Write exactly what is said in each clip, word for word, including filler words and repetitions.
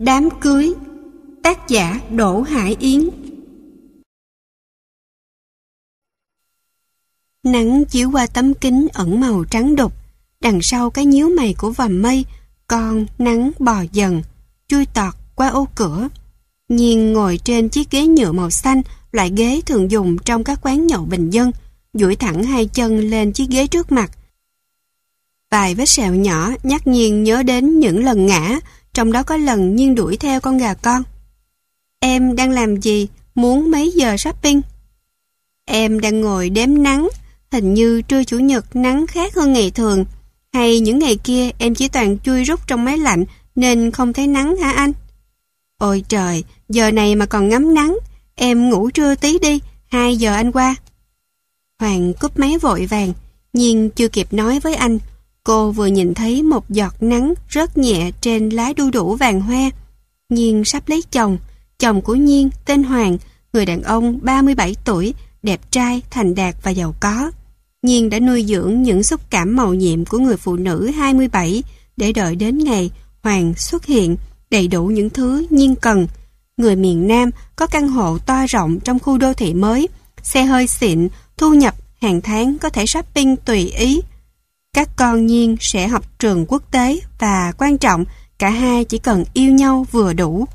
Đám cưới. Tác giả Đỗ Hải Yến. Nắng chiếu qua tấm kính ẩn màu trắng đục. Đằng sau cái nhíu mày của vòm mây, con nắng bò dần, chui tọt qua ô cửa. Nhiên ngồi trên chiếc ghế nhựa màu xanh, loại ghế thường dùng trong các quán nhậu bình dân, duỗi thẳng hai chân lên chiếc ghế trước mặt. Vài vết sẹo nhỏ nhắc Nhiên nhớ đến những lần ngã, trong đó có lần Nhiên đuổi theo con gà con. Em đang làm gì? Muốn mấy giờ shopping? Em đang ngồi đếm nắng. Hình như trưa chủ nhật nắng khác hơn ngày thường. Hay những ngày kia em chỉ toàn chui rút trong máy lạnh nên không thấy nắng hả anh? Ôi trời, giờ này mà còn ngắm nắng. Em ngủ trưa tí đi, hai giờ anh qua. Hoàng cúp máy vội vàng. Nhiên chưa kịp nói với anh, cô vừa nhìn thấy một giọt nắng rớt nhẹ trên lá đu đủ vàng hoa. Nhiên sắp lấy chồng. Chồng của Nhiên tên Hoàng, người đàn ông ba mươi bảy tuổi, đẹp trai, thành đạt và giàu có. Nhiên đã nuôi dưỡng những xúc cảm mầu nhiệm của người phụ nữ hai mươi bảy để đợi đến ngày Hoàng xuất hiện đầy đủ những thứ Nhiên cần. Người miền Nam có căn hộ to rộng trong khu đô thị mới, xe hơi xịn, thu nhập hàng tháng có thể shopping tùy ý. Các con Nhiên sẽ học trường quốc tế và quan trọng, cả hai chỉ cần yêu nhau vừa đủ.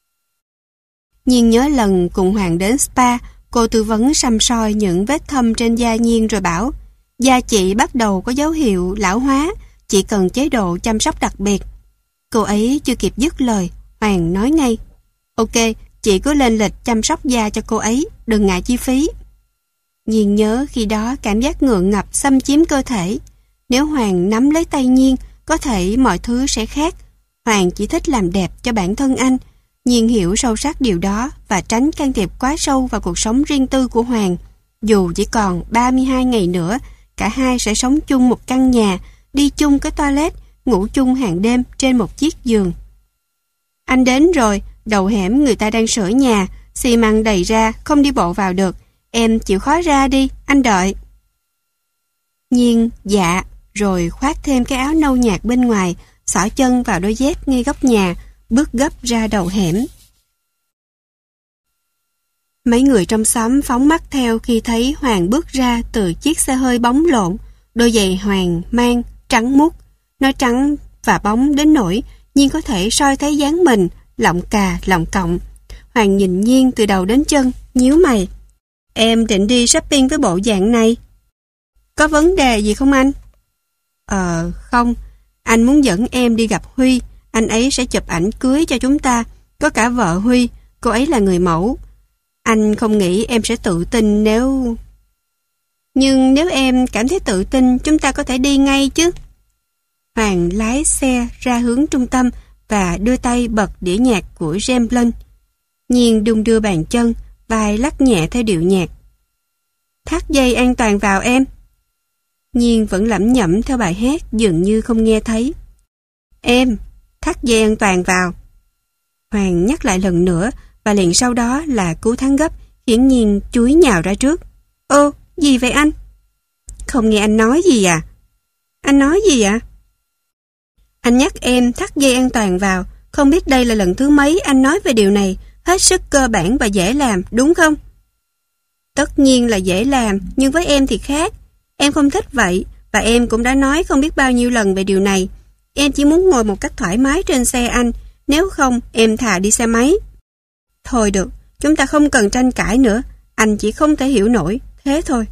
Nhiên nhớ lần cùng Hoàng đến spa, cô tư vấn săm soi những vết thâm trên da Nhiên rồi bảo, da chị bắt đầu có dấu hiệu lão hóa, chị cần chế độ chăm sóc đặc biệt. Cô ấy chưa kịp dứt lời, Hoàng nói ngay, ok, chị cứ lên lịch chăm sóc da cho cô ấy, đừng ngại chi phí. Nhiên nhớ khi đó cảm giác ngượng ngập xâm chiếm cơ thể. Nếu Hoàng nắm lấy tay Nhiên, có thể mọi thứ sẽ khác. Hoàng chỉ thích làm đẹp cho bản thân anh. Nhiên hiểu sâu sắc điều đó và tránh can thiệp quá sâu vào cuộc sống riêng tư của Hoàng. Dù chỉ còn ba mươi hai ngày nữa, cả hai sẽ sống chung một căn nhà, đi chung cái toilet, ngủ chung hàng đêm trên một chiếc giường. Anh đến rồi, đầu hẻm người ta đang sửa nhà, xi măng đầy ra, không đi bộ vào được. Em chịu khó ra đi, anh đợi. Nhiên dạ, rồi khoác thêm cái áo nâu nhạt bên ngoài, xỏ chân vào đôi dép ngay góc nhà, bước gấp ra đầu hẻm. Mấy người trong xóm phóng mắt theo khi thấy Hoàng bước ra từ chiếc xe hơi bóng lộn, đôi giày Hoàng mang trắng muốt, nó trắng và bóng đến nỗi Nhiên có thể soi thấy dáng mình, lọng cà lọng cộng. Hoàng nhìn Nhiên từ đầu đến chân, nhíu mày. Em định đi shopping với bộ dạng này? Có vấn đề gì không anh? Ờ, không. Anh muốn dẫn em đi gặp Huy. Anh ấy sẽ chụp ảnh cưới cho chúng ta. Có cả vợ Huy, cô ấy là người mẫu. Anh không nghĩ em sẽ tự tin nếu... Nhưng nếu em cảm thấy tự tin, chúng ta có thể đi ngay chứ. Hoàng lái xe ra hướng trung tâm và đưa tay bật đĩa nhạc của James Blunt. Nhiên đung đưa bàn chân, vai lắc nhẹ theo điệu nhạc. Thắt dây an toàn vào em. Nhiên vẫn lẩm nhẩm theo bài hát, dường như không nghe thấy. Em, thắt dây an toàn vào. Hoàng nhắc lại lần nữa, và liền sau đó là cú thắng gấp, khiến Nhiên chúi nhào ra trước. Ô, gì vậy anh? Không nghe anh nói gì à? Anh nói gì ạ? À? Anh nhắc em thắt dây an toàn vào. Không biết đây là lần thứ mấy anh nói về điều này. Hết sức cơ bản và dễ làm, đúng không? Tất nhiên là dễ làm, nhưng với em thì khác. Em không thích vậy, và em cũng đã nói không biết bao nhiêu lần về điều này. Em chỉ muốn ngồi một cách thoải mái trên xe anh, nếu không em thà đi xe máy. Thôi được, chúng ta không cần tranh cãi nữa, anh chỉ không thể hiểu nổi, thế thôi.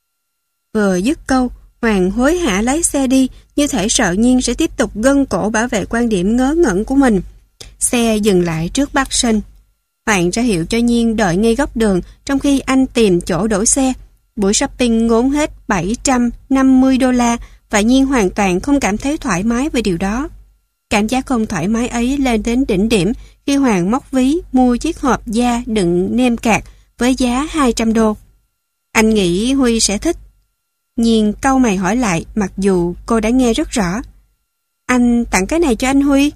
Vừa dứt câu, Hoàng hối hả lái xe đi, như thể sợ Nhiên sẽ tiếp tục gân cổ bảo vệ quan điểm ngớ ngẩn của mình. Xe dừng lại trước Bắc Sinh. Hoàng ra hiệu cho Nhiên đợi ngay góc đường, trong khi anh tìm chỗ đổ xe. Buổi shopping ngốn hết bảy trăm năm mươi đô la và Nhiên hoàn toàn không cảm thấy thoải mái về điều đó. Cảm giác không thoải mái ấy lên đến đỉnh điểm khi Hoàng móc ví mua chiếc hộp da đựng nem cạc với giá hai trăm đô. Anh nghĩ Huy sẽ thích. Nhiên cau mày hỏi lại, mặc dù cô đã nghe rất rõ. Anh tặng cái này cho anh Huy?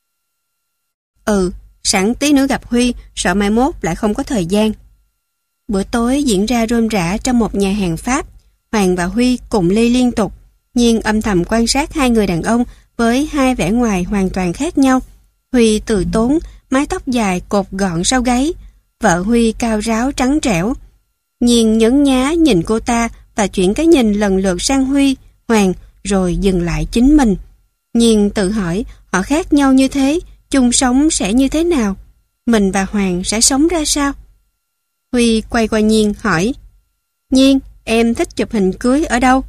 Ừ, sẵn tí nữa gặp Huy, sợ mai mốt lại không có thời gian. Bữa tối diễn ra rôm rả trong một nhà hàng Pháp. Hoàng và Huy cùng ly liên tục. Nhiên âm thầm quan sát hai người đàn ông với hai vẻ ngoài hoàn toàn khác nhau. Huy từ tốn, mái tóc dài cột gọn sau gáy. Vợ Huy cao ráo trắng trẻo. Nhiên nhấn nhá nhìn cô ta và chuyển cái nhìn lần lượt sang Huy, Hoàng, rồi dừng lại chính mình. Nhiên tự hỏi họ khác nhau như thế, chung sống sẽ như thế nào? Mình và Hoàng sẽ sống ra sao? Huy quay qua Nhiên hỏi: Nhiên, em thích chụp hình cưới ở đâu?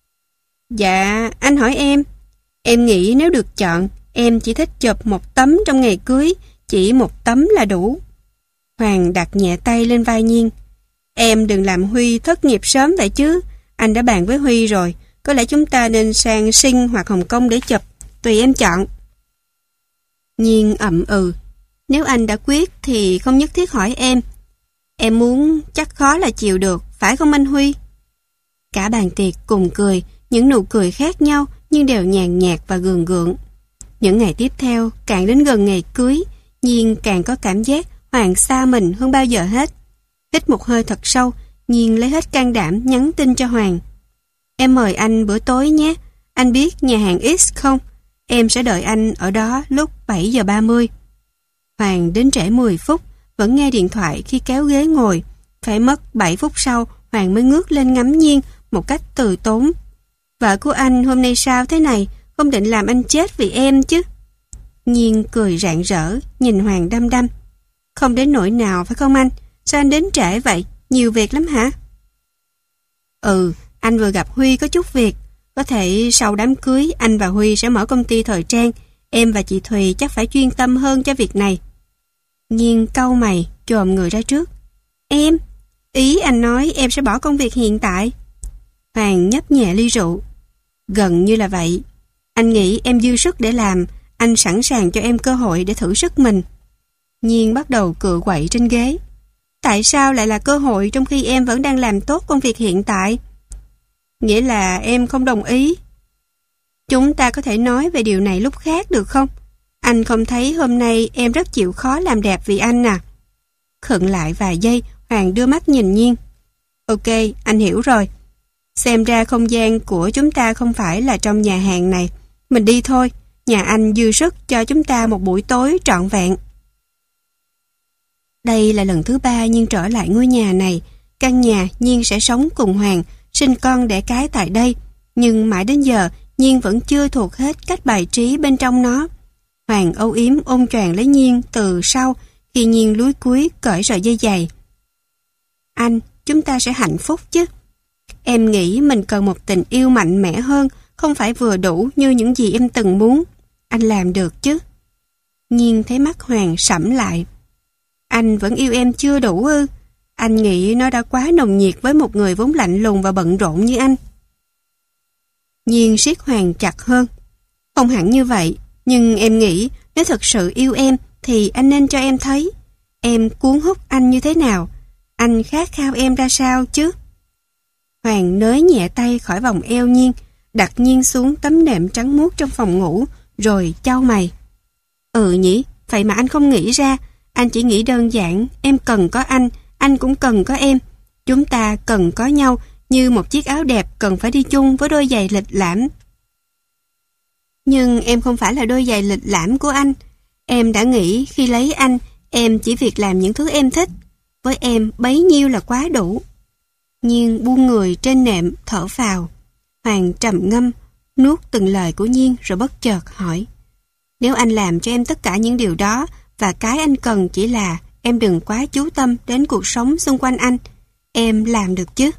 Dạ, anh hỏi em. Em nghĩ nếu được chọn, em chỉ thích chụp một tấm trong ngày cưới, chỉ một tấm là đủ. Hoàng đặt nhẹ tay lên vai Nhiên. Em đừng làm Huy thất nghiệp sớm vậy chứ. Anh đã bàn với Huy rồi, có lẽ chúng ta nên sang Sing hoặc Hồng Kông để chụp, tùy em chọn. Nhiên ậm ừ. Nếu anh đã quyết thì không nhất thiết hỏi em. Em muốn chắc khó là chịu được, phải không anh Huy? Cả bàn tiệc cùng cười, những nụ cười khác nhau nhưng đều nhàn nhạt và gượng gượng. Những ngày tiếp theo, càng đến gần ngày cưới, Nhiên càng có cảm giác Hoàng xa mình hơn bao giờ hết. Hít một hơi thật sâu, Nhiên lấy hết can đảm nhắn tin cho Hoàng. Em mời anh bữa tối nhé. Anh biết nhà hàng X không? Em sẽ đợi anh ở đó lúc bảy giờ ba mươi. Hoàng đến trễ mười phút, vẫn nghe điện thoại khi kéo ghế ngồi. Phải mất bảy phút sau, Hoàng mới ngước lên ngắm Nhiên một cách từ tốn. Vợ của anh hôm nay sao thế này? Không định làm anh chết vì em chứ? Nhiên cười rạng rỡ, nhìn Hoàng đăm đăm. Không đến nỗi nào phải không anh? Sao anh đến trễ vậy? Nhiều việc lắm hả? Ừ, anh vừa gặp Huy có chút việc. Có thể sau đám cưới anh và Huy sẽ mở công ty thời trang. Em và chị Thùy chắc phải chuyên tâm hơn cho việc này. Nhiên cau mày, chồm người ra trước. Em? Ý anh nói em sẽ bỏ công việc hiện tại. Hoàng nhấp nhẹ ly rượu. Gần như là vậy. Anh nghĩ em dư sức để làm. Anh sẵn sàng cho em cơ hội để thử sức mình. Nhiên bắt đầu cựa quậy trên ghế. Tại sao lại là cơ hội trong khi em vẫn đang làm tốt công việc hiện tại? Nghĩa là em không đồng ý. Chúng ta có thể nói về điều này lúc khác được không? Anh không thấy hôm nay em rất chịu khó làm đẹp vì anh à? Khựng lại vài giây, Hoàng đưa mắt nhìn Nhiên. Ok, anh hiểu rồi. Xem ra không gian của chúng ta không phải là trong nhà hàng này. Mình đi thôi. Nhà anh dư sức cho chúng ta một buổi tối trọn vẹn. Đây là lần thứ ba Nhiên trở lại ngôi nhà này. Căn nhà Nhiên sẽ sống cùng Hoàng, sinh con đẻ cái tại đây. Nhưng mãi đến giờ, Nhiên vẫn chưa thuộc hết cách bài trí bên trong nó. Hoàng âu yếm ôm choàng lấy Nhiên từ sau khi Nhiên lúi cúi cởi sợi dây giày. Anh, chúng ta sẽ hạnh phúc chứ? Em nghĩ mình cần một tình yêu mạnh mẽ hơn, không phải vừa đủ như những gì em từng muốn. Anh làm được chứ? Nhiên thấy mắt Hoàng sẫm lại. Anh vẫn yêu em chưa đủ ư? Anh nghĩ nó đã quá nồng nhiệt với một người vốn lạnh lùng và bận rộn như anh. Nhiên siết Hoàng chặt hơn. Không hẳn như vậy, nhưng em nghĩ nếu thật sự yêu em thì anh nên cho em thấy. Em cuốn hút anh như thế nào? Anh khát khao em ra sao chứ? Hoàng nới nhẹ tay khỏi vòng eo Nhiên, đặt Nhiên xuống tấm nệm trắng muốt trong phòng ngủ, rồi chau mày. Ừ nhỉ, vậy mà anh không nghĩ ra. Anh chỉ nghĩ đơn giản, em cần có anh, anh cũng cần có em. Chúng ta cần có nhau, như một chiếc áo đẹp cần phải đi chung với đôi giày lịch lãm. Nhưng em không phải là đôi giày lịch lãm của anh. Em đã nghĩ khi lấy anh, em chỉ việc làm những thứ em thích. Với em, bấy nhiêu là quá đủ. Nhiên buông người trên nệm, thở phào. Hoàng trầm ngâm, nuốt từng lời của Nhiên rồi bất chợt hỏi. Nếu anh làm cho em tất cả những điều đó, và cái anh cần chỉ là em đừng quá chú tâm đến cuộc sống xung quanh anh, em làm được chứ?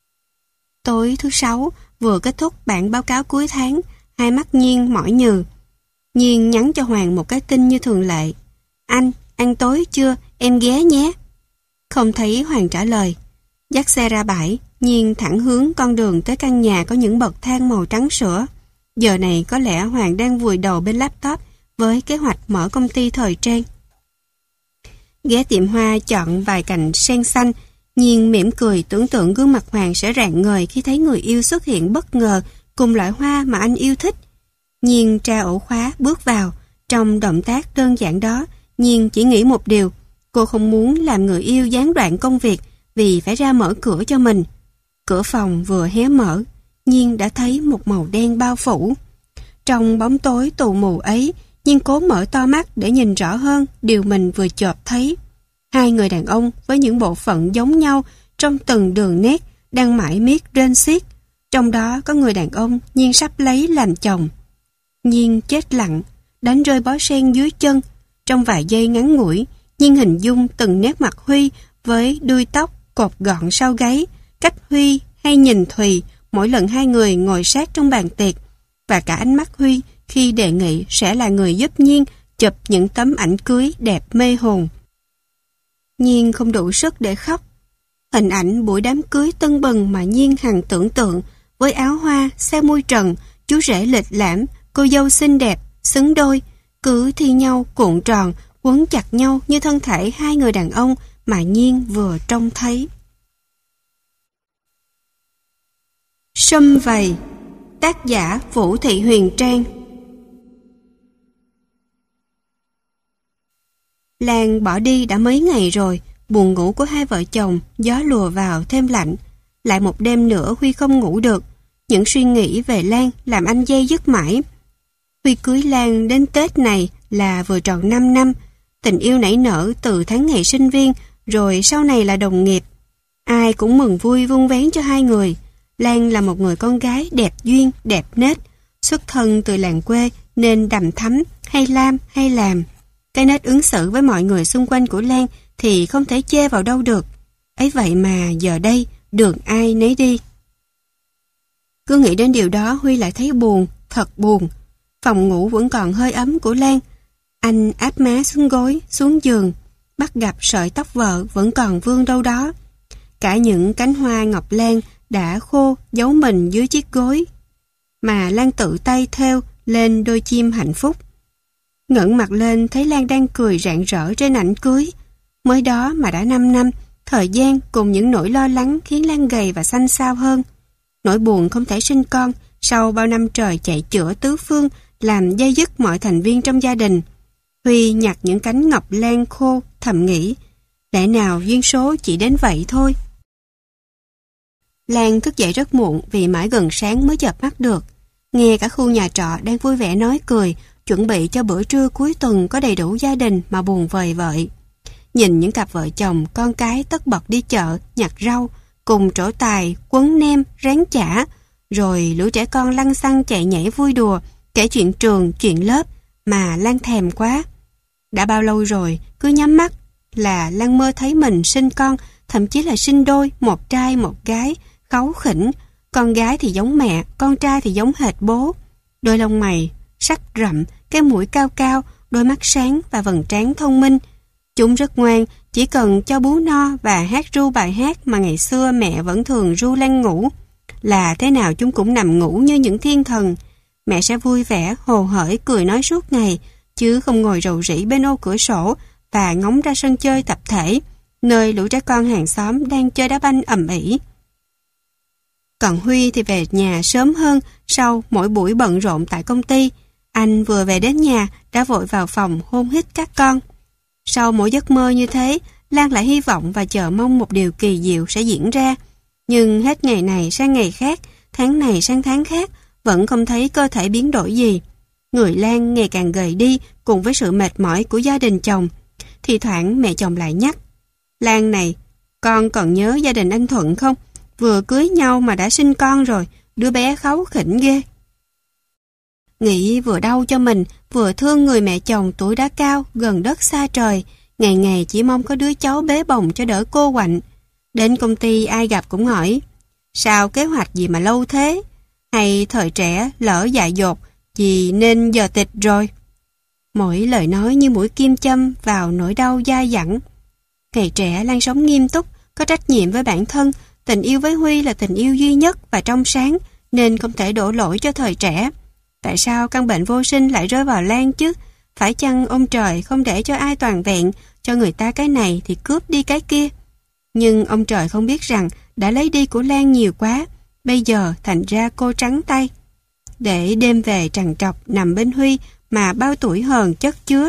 Tối thứ sáu, vừa kết thúc bản báo cáo cuối tháng, hai mắt Nhiên mỏi nhừ. Nhiên nhắn cho Hoàng một cái tin như thường lệ. Anh, ăn tối chưa? Em ghé nhé. Không thấy Hoàng trả lời. Dắt xe ra bãi, Nhiên thẳng hướng con đường tới căn nhà có những bậc thang màu trắng sữa. Giờ này có lẽ Hoàng đang vùi đầu bên laptop với kế hoạch mở công ty thời trang. Ghé tiệm hoa chọn vài cành sen xanh, Nhiên mỉm cười tưởng tượng gương mặt Hoàng sẽ rạng ngời khi thấy người yêu xuất hiện bất ngờ cùng loại hoa mà anh yêu thích. Nhiên tra ổ khóa bước vào. Trong động tác đơn giản đó, Nhiên chỉ nghĩ một điều. Cô không muốn làm người yêu gián đoạn công việc vì phải ra mở cửa cho mình. Cửa phòng vừa hé mở, Nhiên đã thấy một màu đen bao phủ. Trong bóng tối tù mù ấy, nhưng cố mở to mắt để nhìn rõ hơn điều mình vừa chợt thấy. Hai người đàn ông với những bộ phận giống nhau trong từng đường nét đang mải miết rên xiết. Trong đó có người đàn ông Nhiên sắp lấy làm chồng. Nhiên chết lặng, đánh rơi bó sen dưới chân. Trong vài giây ngắn ngủi, Nhiên hình dung từng nét mặt Huy với đuôi tóc cột gọn sau gáy, cách Huy hay nhìn Thùy mỗi lần hai người ngồi sát trong bàn tiệc, và cả ánh mắt Huy khi đề nghị sẽ là người giúp Nhiên chụp những tấm ảnh cưới đẹp mê hồn. Nhiên không đủ sức để khóc. Hình ảnh buổi đám cưới tưng bừng mà Nhiên hằng tưởng tượng, với áo hoa, xe mui trần, chú rể lịch lãm, cô dâu xinh đẹp, xứng đôi, cứ thi nhau cuộn tròn, quấn chặt nhau như thân thể hai người đàn ông mà Nhiên vừa trông thấy. Sum Vầy, tác giả Vũ Thị Huyền Trang. Lan bỏ đi đã mấy ngày rồi, buồn ngủ của hai vợ chồng, gió lùa vào thêm lạnh. Lại một đêm nữa Huy không ngủ được. Những suy nghĩ về Lan làm anh dây dứt mãi. Huy cưới Lan đến Tết này là vừa tròn năm năm. Tình yêu nảy nở từ tháng ngày sinh viên, rồi sau này là đồng nghiệp. Ai cũng mừng vui vun vén cho hai người. Lan là một người con gái đẹp duyên, đẹp nết. Xuất thân từ làng quê nên đằm thắm, hay lam, hay làm. Cái nết ứng xử với mọi người xung quanh của Lan thì không thể chê vào đâu được. Ấy vậy mà giờ đây, đường ai nấy đi. Cứ nghĩ đến điều đó Huy lại thấy buồn, thật buồn. Phòng ngủ vẫn còn hơi ấm của Lan. Anh áp má xuống gối, xuống giường, bắt gặp sợi tóc vợ vẫn còn vương đâu đó. Cả những cánh hoa ngọc lan đã khô giấu mình dưới chiếc gối mà Lan tự tay thêu lên đôi chim hạnh phúc. Ngẩng mặt lên thấy Lan đang cười rạng rỡ trên ảnh cưới. Mới đó mà đã năm năm, thời gian cùng những nỗi lo lắng khiến Lan gầy và xanh xao hơn. Nỗi buồn không thể sinh con sau bao năm trời chạy chữa tứ phương làm dây dứt mọi thành viên trong gia đình. Huy nhặt những cánh ngọc lan khô, thầm nghĩ, lẽ nào duyên số chỉ đến vậy thôi. Lan thức dậy rất muộn vì mãi gần sáng mới chợp mắt được. Nghe cả khu nhà trọ đang vui vẻ nói cười, chuẩn bị cho bữa trưa cuối tuần có đầy đủ gia đình mà buồn vời vợi. Nhìn những cặp vợ chồng, con cái tất bật đi chợ, nhặt rau, cùng trổ tài, quấn nem, rán chả, rồi lũ trẻ con lăng xăng chạy nhảy vui đùa, kể chuyện trường, chuyện lớp, mà Lan thèm quá. Đã bao lâu rồi, cứ nhắm mắt là Lan mơ thấy mình sinh con, thậm chí là sinh đôi, một trai một gái, kháu khỉnh. Con gái thì giống mẹ, con trai thì giống hệt bố. Đôi lông mày sắc rậm, cái mũi cao cao, đôi mắt sáng và vầng trán thông minh. Chúng rất ngoan, chỉ cần cho bú no và hát ru bài hát mà ngày xưa mẹ vẫn thường ru Lan ngủ. Là thế nào chúng cũng nằm ngủ như những thiên thần. Mẹ sẽ vui vẻ, hồ hởi cười nói suốt ngày, chứ không ngồi rầu rĩ bên ô cửa sổ và ngóng ra sân chơi tập thể, nơi lũ trẻ con hàng xóm đang chơi đá banh ầm ĩ. Còn Huy thì về nhà sớm hơn sau mỗi buổi bận rộn tại công ty. Anh vừa về đến nhà đã vội vào phòng hôn hít các con. Sau mỗi giấc mơ như thế, Lan lại hy vọng và chờ mong một điều kỳ diệu sẽ diễn ra. Nhưng hết ngày này sang ngày khác, tháng này sang tháng khác, vẫn không thấy cơ thể biến đổi gì. Người Lan ngày càng gầy đi cùng với sự mệt mỏi của gia đình chồng. Thì thoảng mẹ chồng lại nhắc, Lan này, con còn nhớ gia đình anh Thuận không? Vừa cưới nhau mà đã sinh con rồi, đứa bé kháu khỉnh ghê. Nghĩ vừa đau cho mình, vừa thương người mẹ chồng tuổi đã cao, gần đất xa trời, ngày ngày chỉ mong có đứa cháu bế bồng cho đỡ cô quạnh. Đến công ty ai gặp cũng hỏi, sao kế hoạch gì mà lâu thế? Hay thời trẻ lỡ dại dột, gì nên giờ tịch rồi? Mỗi lời nói như mũi kim châm vào nỗi đau dai dẳng. Ngày trẻ Lan sống nghiêm túc, có trách nhiệm với bản thân, tình yêu với Huy là tình yêu duy nhất và trong sáng, nên không thể đổ lỗi cho thời trẻ. Tại sao căn bệnh vô sinh lại rơi vào Lan chứ? Phải chăng ông trời không để cho ai toàn vẹn, cho người ta cái này thì cướp đi cái kia? Nhưng ông trời không biết rằng đã lấy đi của Lan nhiều quá, bây giờ thành ra cô trắng tay. Để đêm về trằn trọc nằm bên Huy mà bao tuổi hờn chất chứa.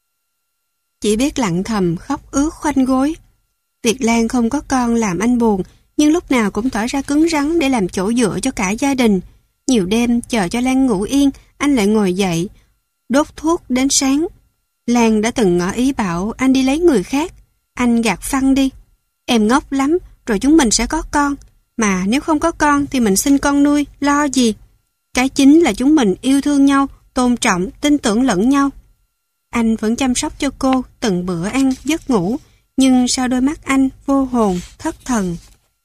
Chỉ biết lặng thầm khóc ướt khoanh gối. Việc Lan không có con làm anh buồn, nhưng lúc nào cũng tỏ ra cứng rắn để làm chỗ dựa cho cả gia đình. Nhiều đêm chờ cho Lan ngủ yên, anh lại ngồi dậy, đốt thuốc đến sáng. Lan đã từng ngỏ ý bảo anh đi lấy người khác. Anh gạt phăng đi. Em ngốc lắm, rồi chúng mình sẽ có con. Mà nếu không có con thì mình sinh con nuôi, lo gì? Cái chính là chúng mình yêu thương nhau, tôn trọng, tin tưởng lẫn nhau. Anh vẫn chăm sóc cho cô từng bữa ăn, giấc ngủ, nhưng sau đôi mắt anh vô hồn, thất thần.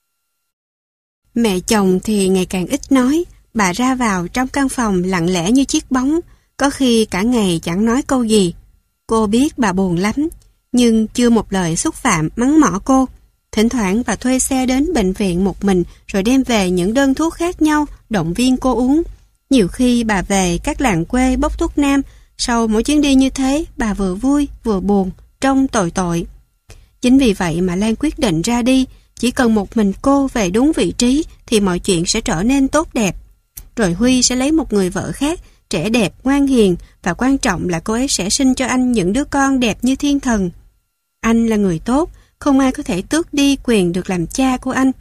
Mẹ chồng thì ngày càng ít nói, bà ra vào trong căn phòng lặng lẽ như chiếc bóng, có khi cả ngày chẳng nói câu gì. Cô biết bà buồn lắm, nhưng chưa một lời xúc phạm mắng mỏ cô. Thỉnh thoảng bà thuê xe đến bệnh viện một mình rồi đem về những đơn thuốc khác nhau, động viên cô uống. Nhiều khi bà về các làng quê bốc thuốc nam, sau mỗi chuyến đi như thế bà vừa vui vừa buồn, trông tội tội. Chính vì vậy mà Lan quyết định ra đi, chỉ cần một mình cô về đúng vị trí thì mọi chuyện sẽ trở nên tốt đẹp. Rồi Huy sẽ lấy một người vợ khác, trẻ đẹp, ngoan hiền, và quan trọng là cô ấy sẽ sinh cho anh những đứa con đẹp như thiên thần. Anh là người tốt, không ai có thể tước đi quyền được làm cha của anh.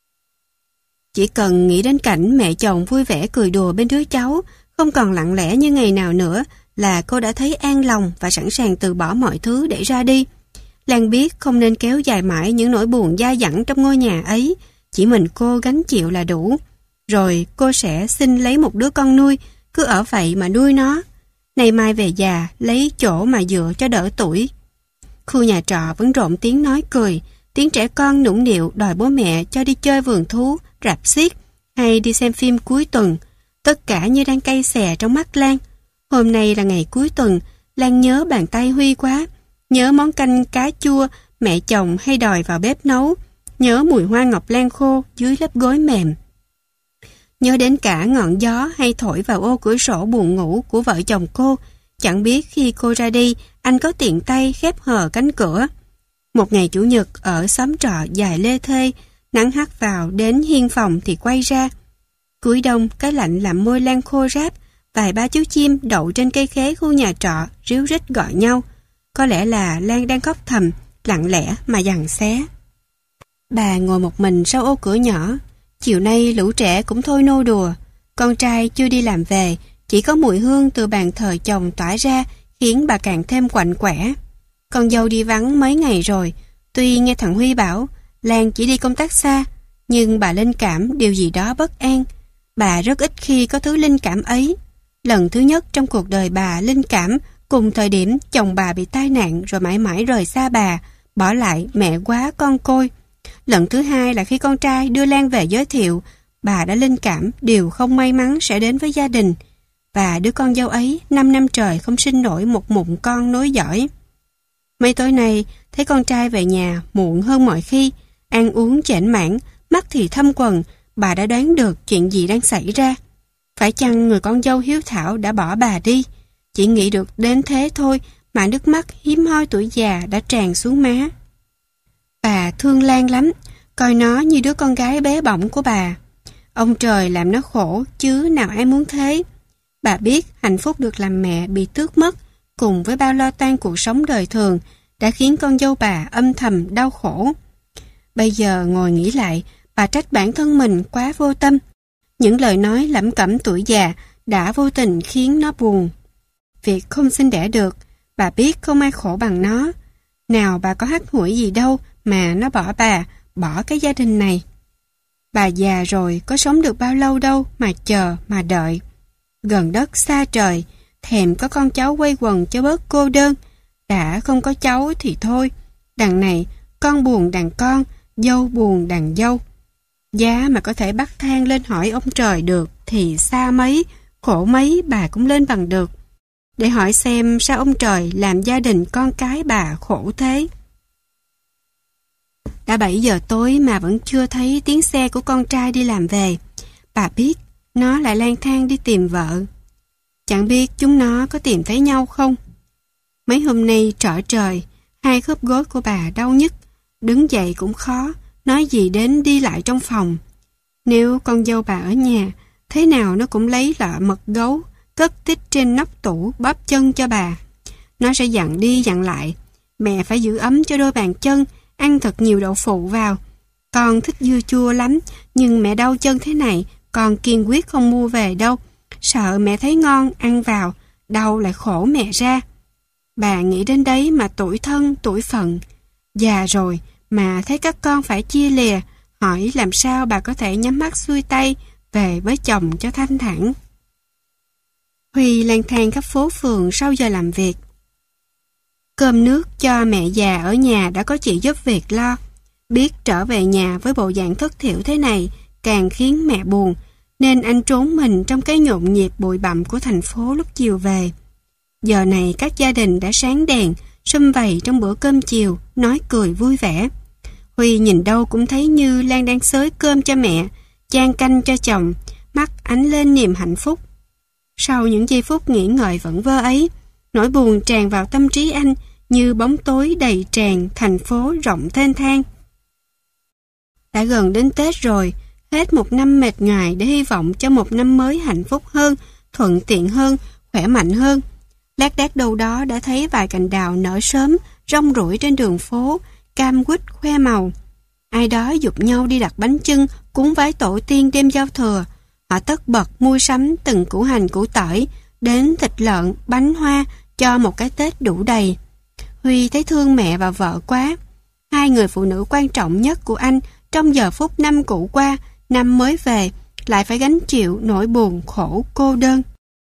Chỉ cần nghĩ đến cảnh mẹ chồng vui vẻ cười đùa bên đứa cháu, không còn lặng lẽ như ngày nào nữa, là cô đã thấy an lòng và sẵn sàng từ bỏ mọi thứ để ra đi. Lan biết không nên kéo dài mãi những nỗi buồn dai dẳng trong ngôi nhà ấy, chỉ mình cô gánh chịu là đủ. Rồi cô sẽ xin lấy một đứa con nuôi, cứ ở vậy mà nuôi nó. Nay mai về già, lấy chỗ mà dựa cho đỡ tuổi. Khu nhà trọ vẫn rộn tiếng nói cười, tiếng trẻ con nũng nịu đòi bố mẹ cho đi chơi vườn thú, rạp xiếc hay đi xem phim cuối tuần. Tất cả như đang cay xè trong mắt Lan. Hôm nay là ngày cuối tuần, Lan nhớ bàn tay Huy quá. Nhớ món canh cá chua mẹ chồng hay đòi vào bếp nấu. Nhớ mùi hoa ngọc lan khô dưới lớp gối mềm. Nhớ đến cả ngọn gió hay thổi vào ô cửa sổ buồn ngủ của vợ chồng cô. Chẳng biết khi cô ra đi, anh có tiện tay khép hờ cánh cửa. Một ngày chủ nhật ở xóm trọ dài lê thê, nắng hắt vào đến hiên phòng thì quay ra. Cuối đông, cái lạnh làm môi Lan khô ráp, vài ba chú chim đậu trên cây khế khu nhà trọ ríu rít gọi nhau. Có lẽ là Lan đang khóc thầm, lặng lẽ mà giằng xé. Bà ngồi một mình sau ô cửa nhỏ. Chiều nay lũ trẻ cũng thôi nô đùa. Con trai chưa đi làm về, chỉ có mùi hương từ bàn thờ chồng tỏa ra khiến bà càng thêm quạnh quẻ. Con dâu đi vắng mấy ngày rồi. Tuy nghe thằng Huy bảo Lan chỉ đi công tác xa, nhưng bà linh cảm điều gì đó bất an. Bà rất ít khi có thứ linh cảm ấy. Lần thứ nhất trong cuộc đời bà linh cảm cùng thời điểm chồng bà bị tai nạn rồi mãi mãi rời xa bà, bỏ lại mẹ quá con côi. Lần thứ hai là khi con trai đưa Lan về giới thiệu, bà đã linh cảm điều không may mắn sẽ đến với gia đình. Và đứa con dâu ấy năm năm trời không sinh nổi một mụn con nối dõi. Mấy tối nay, thấy con trai về nhà muộn hơn mọi khi, ăn uống chểnh mảng, mắt thì thâm quầng, bà đã đoán được chuyện gì đang xảy ra. Phải chăng người con dâu hiếu thảo đã bỏ bà đi? Chỉ nghĩ được đến thế thôi mà nước mắt hiếm hoi tuổi già đã tràn xuống má. Bà thương Lan lắm, coi nó như đứa con gái bé bỏng của bà. Ông trời làm nó khổ chứ nào ai muốn thế. Bà biết hạnh phúc được làm mẹ bị tước mất, cùng với bao lo toan cuộc sống đời thường, đã khiến con dâu bà âm thầm đau khổ. Bây giờ ngồi nghĩ lại, bà trách bản thân mình quá vô tâm. Những lời nói lẩm cẩm tuổi già đã vô tình khiến nó buồn. Việc không sinh đẻ được, bà biết không ai khổ bằng nó. Nào bà có hắt hủi gì đâu mà nó bỏ bà, bỏ cái gia đình này. Bà già rồi có sống được bao lâu đâu mà chờ, mà đợi. Gần đất xa trời, thèm có con cháu quây quần cho bớt cô đơn. Đã không có cháu thì thôi, đằng này con buồn đằng con, dâu buồn đằng dâu. Giá mà có thể bắt than lên hỏi ông trời được thì xa mấy, khổ mấy bà cũng lên bằng được. Để hỏi xem sao ông trời làm gia đình con cái bà khổ thế. Đã bảy giờ tối mà vẫn chưa thấy tiếng xe của con trai đi làm về. Bà biết nó lại lang thang đi tìm vợ. Chẳng biết chúng nó có tìm thấy nhau không. Mấy hôm nay trở trời, hai khớp gối của bà đau nhức, đứng dậy cũng khó, nói gì đến đi lại trong phòng. Nếu con dâu bà ở nhà, thế nào nó cũng lấy lọ mật gấu, cất tích trên nóc tủ bóp chân cho bà. Nó sẽ dặn đi dặn lại, mẹ phải giữ ấm cho đôi bàn chân, ăn thật nhiều đậu phụ vào. Con thích dưa chua lắm, nhưng mẹ đau chân thế này, con kiên quyết không mua về đâu. Sợ mẹ thấy ngon, ăn vào, đau lại khổ mẹ ra. Bà nghĩ đến đấy mà tủi thân, tủi phận. Già rồi mà thấy các con phải chia lìa, hỏi làm sao bà có thể nhắm mắt xuôi tay về với chồng cho thanh thản. Huy lang thang khắp phố phường sau giờ làm việc. Cơm nước cho mẹ già ở nhà đã có chị giúp việc lo. Biết trở về nhà với bộ dạng thất thiểu thế này càng khiến mẹ buồn, nên anh trốn mình trong cái nhộn nhịp bụi bặm của thành phố lúc chiều về. Giờ này các gia đình đã sáng đèn, sum vầy trong bữa cơm chiều, nói cười vui vẻ. Huy nhìn đâu cũng thấy như Lan đang xới cơm cho mẹ, chan canh cho chồng, mắt ánh lên niềm hạnh phúc. Sau những giây phút nghĩ ngợi vẩn vơ ấy, nỗi buồn tràn vào tâm trí anh như bóng tối đầy tràn thành phố rộng thênh thang. Đã gần đến Tết rồi, hết một năm mệt nhoài để hy vọng cho một năm mới hạnh phúc hơn, thuận tiện hơn, khỏe mạnh hơn. Lác đác đâu đó đã thấy vài cành đào nở sớm, rong ruổi trên đường phố, cam quýt khoe màu. Ai đó giục nhau đi đặt bánh chưng, cúng vái tổ tiên đêm giao thừa. Họ tất bật mua sắm từng củ hành củ tỏi, đến thịt lợn, bánh hoa, cho một cái Tết đủ đầy. Huy thấy thương mẹ và vợ quá. Hai người phụ nữ quan trọng nhất của anh trong giờ phút năm cũ qua, năm mới về, lại phải gánh chịu nỗi buồn khổ cô đơn.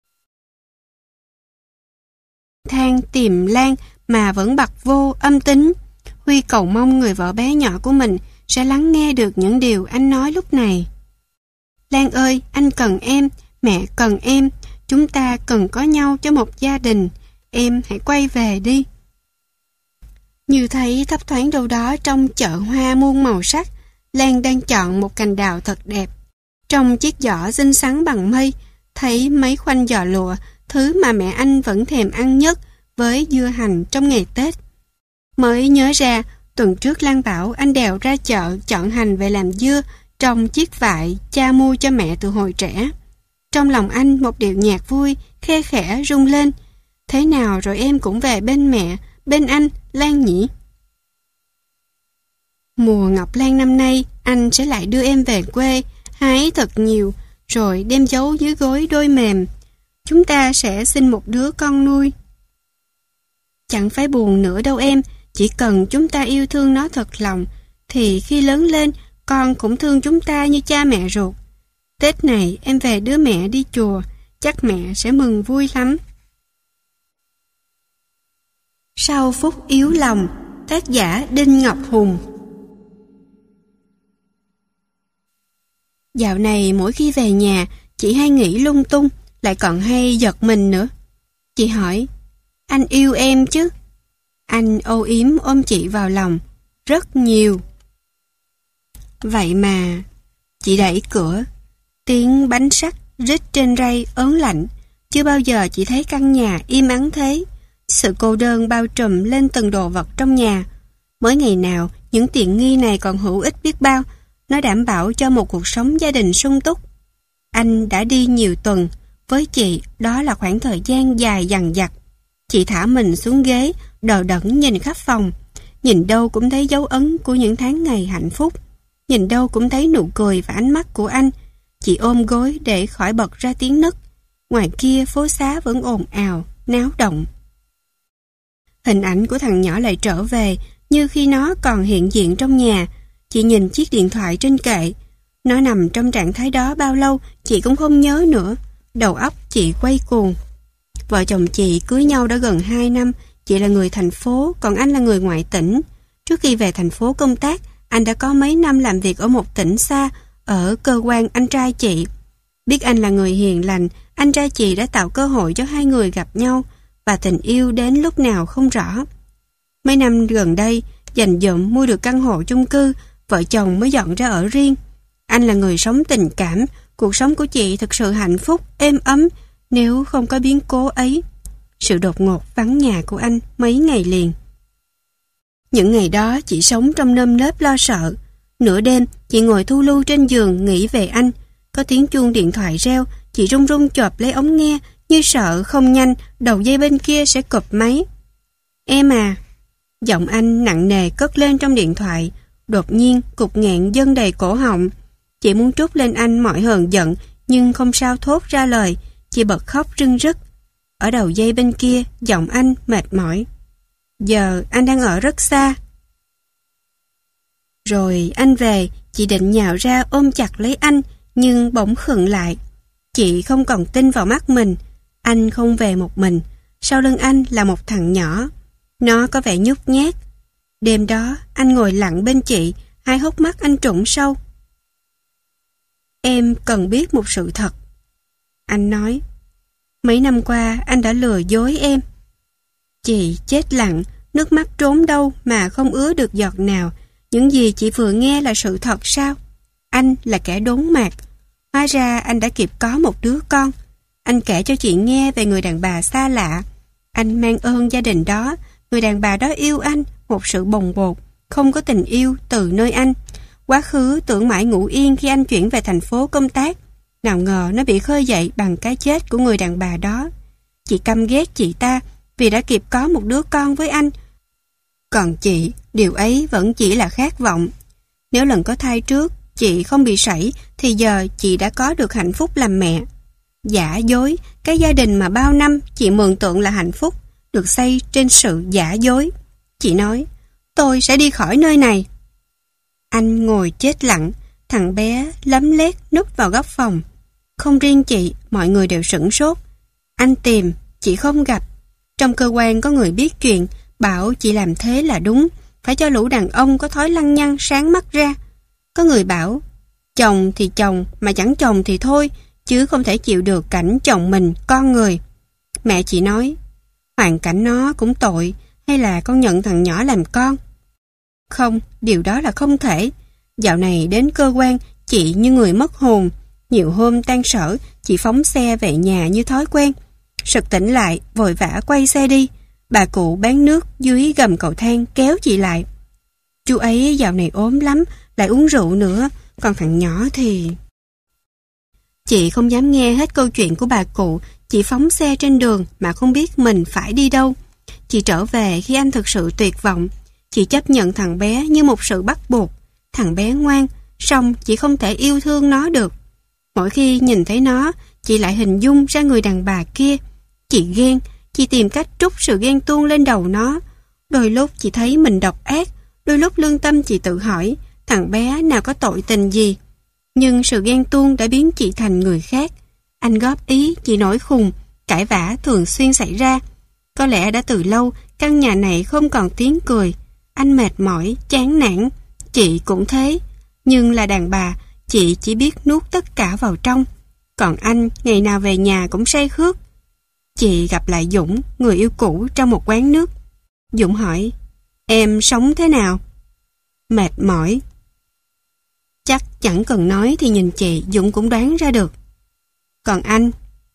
Than tìm Lan mà vẫn bặt vô âm tính. Huy cầu mong người vợ bé nhỏ của mình sẽ lắng nghe được những điều anh nói lúc này. Lan ơi, anh cần em, mẹ cần em, chúng ta cần có nhau cho một gia đình. Em hãy quay về đi. Như thấy thấp thoáng đâu đó trong chợ hoa muôn màu sắc, Lan đang chọn một cành đào thật đẹp. Trong chiếc giỏ xinh xắn bằng mây, thấy mấy khoanh giò lụa, thứ mà mẹ anh vẫn thèm ăn nhất với dưa hành trong ngày Tết. Mới nhớ ra, tuần trước Lan bảo anh đèo ra chợ chọn hành về làm dưa trong chiếc vại cha mua cho mẹ từ hồi trẻ. Trong lòng anh một điệu nhạc vui, khe khẽ rung lên. Thế nào rồi em cũng về bên mẹ, bên anh, Lan nhỉ? Mùa ngọc lan năm nay, anh sẽ lại đưa em về quê, hái thật nhiều, rồi đem giấu dưới gối đôi mềm. Chúng ta sẽ sinh một đứa con nuôi. Chẳng phải buồn nữa đâu em, chỉ cần chúng ta yêu thương nó thật lòng, thì khi lớn lên, con cũng thương chúng ta như cha mẹ ruột. Tết này em về đứa mẹ đi chùa, chắc mẹ sẽ mừng vui lắm. Sau phút yếu lòng, tác giả Đinh Ngọc Hùng. Dạo này mỗi khi về nhà, chị hay nghĩ lung tung, lại còn hay giật mình nữa. Chị hỏi, anh yêu em chứ? Anh âu yếm ôm chị vào lòng, rất nhiều. Vậy mà, chị đẩy cửa, tiếng bánh sắt rít trên rây ớn lạnh. Chưa bao giờ chị thấy căn nhà im ắng thế. Sự cô đơn bao trùm lên từng đồ vật trong nhà. Mỗi ngày nào, những tiện nghi này còn hữu ích biết bao. Nó đảm bảo cho một cuộc sống gia đình sung túc. Anh đã đi nhiều tuần. Với chị, đó là khoảng thời gian dài dằng dặc. Chị thả mình xuống ghế, đờ đẫn nhìn khắp phòng. Nhìn đâu cũng thấy dấu ấn của những tháng ngày hạnh phúc. Nhìn đâu cũng thấy nụ cười và ánh mắt của anh. Chị ôm gối để khỏi bật ra tiếng nấc. Ngoài kia phố xá vẫn ồn ào, náo động. Hình ảnh của thằng nhỏ lại trở về như khi nó còn hiện diện trong nhà. Chị nhìn chiếc điện thoại trên kệ. Nó nằm trong trạng thái đó bao lâu chị cũng không nhớ nữa. Đầu óc chị quay cuồng. Vợ chồng chị cưới nhau đã gần hai năm. Chị là người thành phố, còn anh là người ngoại tỉnh. Trước khi về thành phố công tác, anh đã có mấy năm làm việc ở một tỉnh xa, ở cơ quan anh trai chị. Biết anh là người hiền lành, anh trai chị đã tạo cơ hội cho hai người gặp nhau, và tình yêu đến lúc nào không rõ. Mấy năm gần đây, dành dụm mua được căn hộ chung cư, vợ chồng mới dọn ra ở riêng. Anh là người sống tình cảm, cuộc sống của chị thực sự hạnh phúc, êm ấm, nếu không có biến cố ấy. Sự đột ngột vắng nhà của anh mấy ngày liền. Những ngày đó chị sống trong nơm nớp lo sợ. Nửa đêm, chị ngồi thu lưu trên giường nghĩ về anh. Có tiếng chuông điện thoại reo, chị run run chộp lấy ống nghe, như sợ không nhanh, đầu dây bên kia sẽ cụp máy. Em à. Giọng anh nặng nề cất lên trong điện thoại. Đột nhiên, cục nghẹn dâng đầy cổ họng. Chị muốn trút lên anh mọi hờn giận, nhưng không sao thốt ra lời. Chị bật khóc rưng rức. Ở đầu dây bên kia, giọng anh mệt mỏi. Giờ anh đang ở rất xa. Rồi anh về, chị định nhào ra ôm chặt lấy anh, nhưng bỗng khựng lại. Chị không còn tin vào mắt mình. Anh không về một mình. Sau lưng anh là một thằng nhỏ. Nó có vẻ nhút nhát. Đêm đó, anh ngồi lặng bên chị, hai hốc mắt anh trũng sâu. Em cần biết một sự thật. Anh nói. Mấy năm qua, anh đã lừa dối em. Chị chết lặng, nước mắt trốn đâu mà không ứa được giọt nào. Những gì chị vừa nghe là sự thật sao? Anh là kẻ đốn mạt. Hóa ra anh đã kịp có một đứa con. Anh kể cho chị nghe về người đàn bà xa lạ. Anh mang ơn gia đình đó. Người đàn bà đó yêu anh, một sự bồng bột, không có tình yêu từ nơi anh. Quá khứ tưởng mãi ngủ yên khi anh chuyển về thành phố công tác. Nào ngờ nó bị khơi dậy bằng cái chết của người đàn bà đó. Chị căm ghét chị ta vì đã kịp có một đứa con với anh. Còn chị, điều ấy vẫn chỉ là khát vọng. Nếu lần có thai trước, chị không bị sảy, thì giờ chị đã có được hạnh phúc làm mẹ. Giả dối, cái gia đình mà bao năm chị mường tượng là hạnh phúc, được xây trên sự giả dối. Chị nói, tôi sẽ đi khỏi nơi này. Anh ngồi chết lặng, thằng bé lấm lét núp vào góc phòng. Không riêng chị, mọi người đều sửng sốt. Anh tìm, chị không gặp. Trong cơ quan có người biết chuyện, bảo chị làm thế là đúng, phải cho lũ đàn ông có thói lăng nhăng sáng mắt ra. Có người bảo, chồng thì chồng, mà chẳng chồng thì thôi, chứ không thể chịu được cảnh chồng mình, con người. Mẹ chị nói, hoàn cảnh nó cũng tội, hay là con nhận thằng nhỏ làm con? Không, điều đó là không thể. Dạo này đến cơ quan, chị như người mất hồn. Nhiều hôm tan sở, chị phóng xe về nhà như thói quen. Sực tỉnh lại, vội vã quay xe đi. Bà cụ bán nước dưới gầm cầu thang kéo chị lại. Chú ấy dạo này ốm lắm, lại uống rượu nữa, còn thằng nhỏ thì... Chị không dám nghe hết câu chuyện của bà cụ. Chị phóng xe trên đường mà không biết mình phải đi đâu. Chị trở về khi anh thực sự tuyệt vọng. Chị chấp nhận thằng bé như một sự bắt buộc. Thằng bé ngoan, song chị không thể yêu thương nó được. Mỗi khi nhìn thấy nó, chị lại hình dung ra người đàn bà kia. Chị ghen, chị tìm cách trút sự ghen tuông lên đầu nó. Đôi lúc chị thấy mình độc ác, đôi lúc lương tâm chị tự hỏi, thằng bé nào có tội tình gì. Nhưng sự ghen tuông đã biến chị thành người khác. Anh góp ý, chị nổi khùng, cãi vã thường xuyên xảy ra. Có lẽ đã từ lâu, căn nhà này không còn tiếng cười. Anh mệt mỏi, chán nản. Chị cũng thế. Nhưng là đàn bà, chị chỉ biết nuốt tất cả vào trong. Còn anh, ngày nào về nhà cũng say khướt. Chị gặp lại Dũng, người yêu cũ, trong một quán nước. Dũng hỏi, em sống thế nào? Mệt mỏi. Chắc chẳng cần nói thì nhìn chị, Dũng cũng đoán ra được. Còn anh?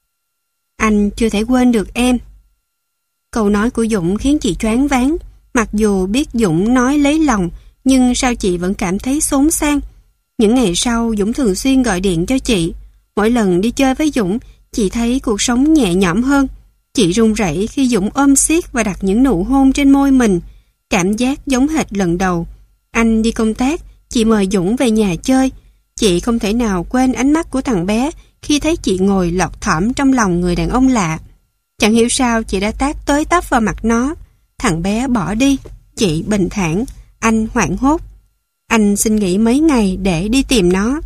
Anh chưa thể quên được em. Câu nói của Dũng khiến chị choáng váng. Mặc dù biết Dũng nói lấy lòng, nhưng sao chị vẫn cảm thấy xốn xang. Những ngày sau, Dũng thường xuyên gọi điện cho chị. Mỗi lần đi chơi với Dũng, chị thấy cuộc sống nhẹ nhõm hơn. Chị run rẩy khi Dũng ôm siết và đặt những nụ hôn trên môi mình. Cảm giác giống hệt lần đầu. Anh đi công tác, chị mời Dũng về nhà chơi. Chị không thể nào quên ánh mắt của thằng bé khi thấy chị ngồi lọt thỏm trong lòng người đàn ông lạ. Chẳng hiểu sao chị đã tát tới tấp vào mặt nó. Thằng bé bỏ đi, chị bình thản, anh hoảng hốt. Anh xin nghỉ mấy ngày để đi tìm nó.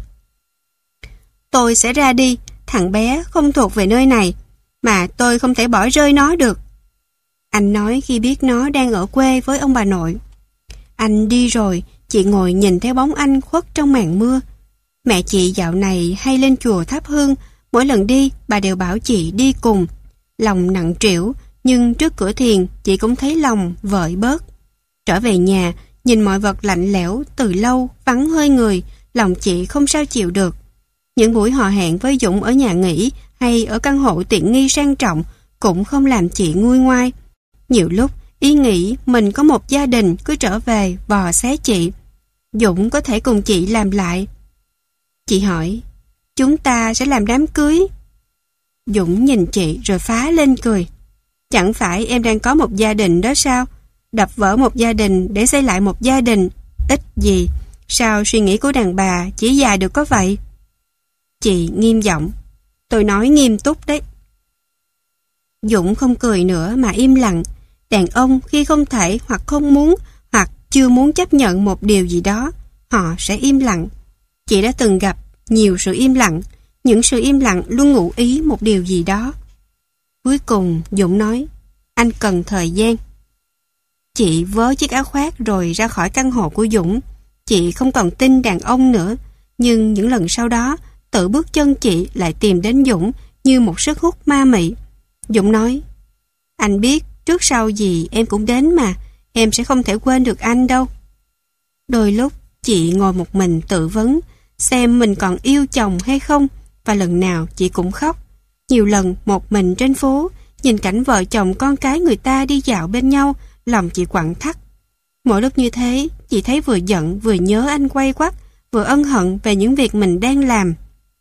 Tôi sẽ ra đi, thằng bé không thuộc về nơi này, mà tôi không thể bỏ rơi nó được. Anh nói khi biết nó đang ở quê với ông bà nội. Anh đi rồi, chị ngồi nhìn theo bóng anh khuất trong màn mưa. Mẹ chị dạo này hay lên chùa thắp hương, mỗi lần đi bà đều bảo chị đi cùng. Lòng nặng trĩu, nhưng trước cửa thiền chị cũng thấy lòng vợi bớt. Trở về nhà, nhìn mọi vật lạnh lẽo từ lâu, vắng hơi người, lòng chị không sao chịu được. Những buổi hò hẹn với Dũng ở nhà nghỉ hay ở căn hộ tiện nghi sang trọng cũng không làm chị nguôi ngoai. Nhiều lúc, ý nghĩ mình có một gia đình cứ trở về vò xé chị. Dũng có thể cùng chị làm lại. Chị hỏi, chúng ta sẽ làm đám cưới. Dũng nhìn chị rồi phá lên cười. Chẳng phải em đang có một gia đình đó sao? Đập vỡ một gia đình để xây lại một gia đình. Ít gì, sao suy nghĩ của đàn bà chỉ dài được có vậy? Chị nghiêm giọng. Tôi nói nghiêm túc đấy. Dũng không cười nữa mà im lặng. Đàn ông khi không thể hoặc không muốn hoặc chưa muốn chấp nhận một điều gì đó, họ sẽ im lặng. Chị đã từng gặp nhiều sự im lặng, những sự im lặng luôn ngụ ý một điều gì đó. Cuối cùng Dũng nói, anh cần thời gian. Chị vớ chiếc áo khoác rồi ra khỏi căn hộ của Dũng. Chị không còn tin đàn ông nữa, nhưng những lần sau đó, tự bước chân chị lại tìm đến Dũng như một sức hút ma mị. Dũng nói, anh biết trước sau gì em cũng đến mà, em sẽ không thể quên được anh đâu. Đôi lúc chị ngồi một mình tự vấn xem mình còn yêu chồng hay không, và lần nào chị cũng khóc. Nhiều lần một mình trên phố, nhìn cảnh vợ chồng con cái người ta đi dạo bên nhau, lòng chị quặn thắt. Mỗi lúc như thế, chị thấy vừa giận vừa nhớ anh quay quắt, vừa ân hận về những việc mình đang làm.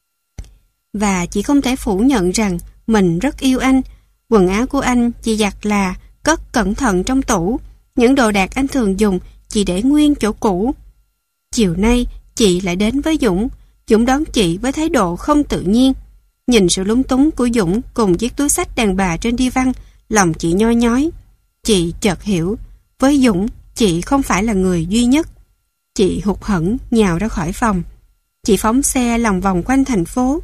Và chị không thể phủ nhận rằng mình rất yêu anh. Quần áo của anh chị giặt là, cất cẩn thận trong tủ. Những đồ đạc anh thường dùng chị để nguyên chỗ cũ. Chiều nay chị lại đến với Dũng. Dũng đón chị với thái độ không tự nhiên. Nhìn sự lúng túng của Dũng cùng chiếc túi xách đàn bà trên đi văn, lòng chị nhoi nhói. Chị chợt hiểu, với Dũng chị không phải là người duy nhất. Chị hụt hẫng nhào ra khỏi phòng. Chị phóng xe lòng vòng quanh thành phố.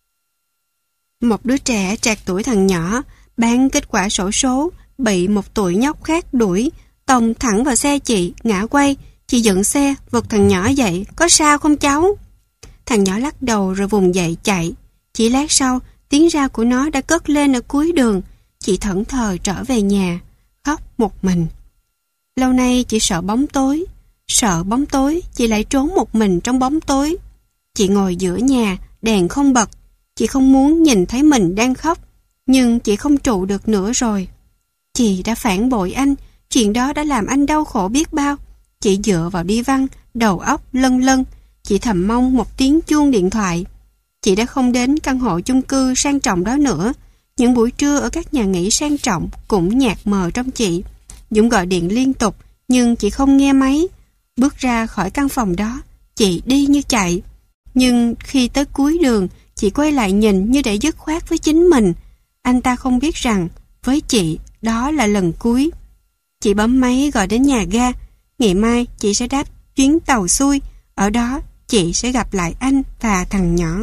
Một đứa trẻ trạc tuổi thằng nhỏ bán kết quả xổ số bị một tụi nhóc khác đuổi, tông thẳng vào xe chị, ngã quay. Chị dựng xe vực thằng nhỏ dậy, có sao không cháu? Thằng nhỏ lắc đầu rồi vùng dậy chạy. Chỉ lát sau, tiếng rao của nó đã cất lên ở cuối đường. Chị thẫn thờ trở về nhà, khóc một mình. Lâu nay chị sợ bóng tối. Sợ bóng tối, chị lại trốn một mình trong bóng tối. Chị ngồi giữa nhà, đèn không bật. Chị không muốn nhìn thấy mình đang khóc, nhưng chị không trụ được nữa rồi. Chị đã phản bội anh, chuyện đó đã làm anh đau khổ biết bao. Chị dựa vào đi văn, đầu óc lân lân. Chị thầm mong một tiếng chuông điện thoại. Chị đã không đến căn hộ chung cư sang trọng đó nữa. Những buổi trưa ở các nhà nghỉ sang trọng cũng nhạt mờ trong chị. Dũng gọi điện liên tục, nhưng chị không nghe máy. Bước ra khỏi căn phòng đó, chị đi như chạy. Nhưng khi tới cuối đường, chị quay lại nhìn như để dứt khoát với chính mình. Anh ta không biết rằng, với chị, đó là lần cuối. Chị bấm máy gọi đến nhà ga. Ngày mai chị sẽ đáp chuyến tàu xuôi. Ở đó chị sẽ gặp lại anh và thằng nhỏ.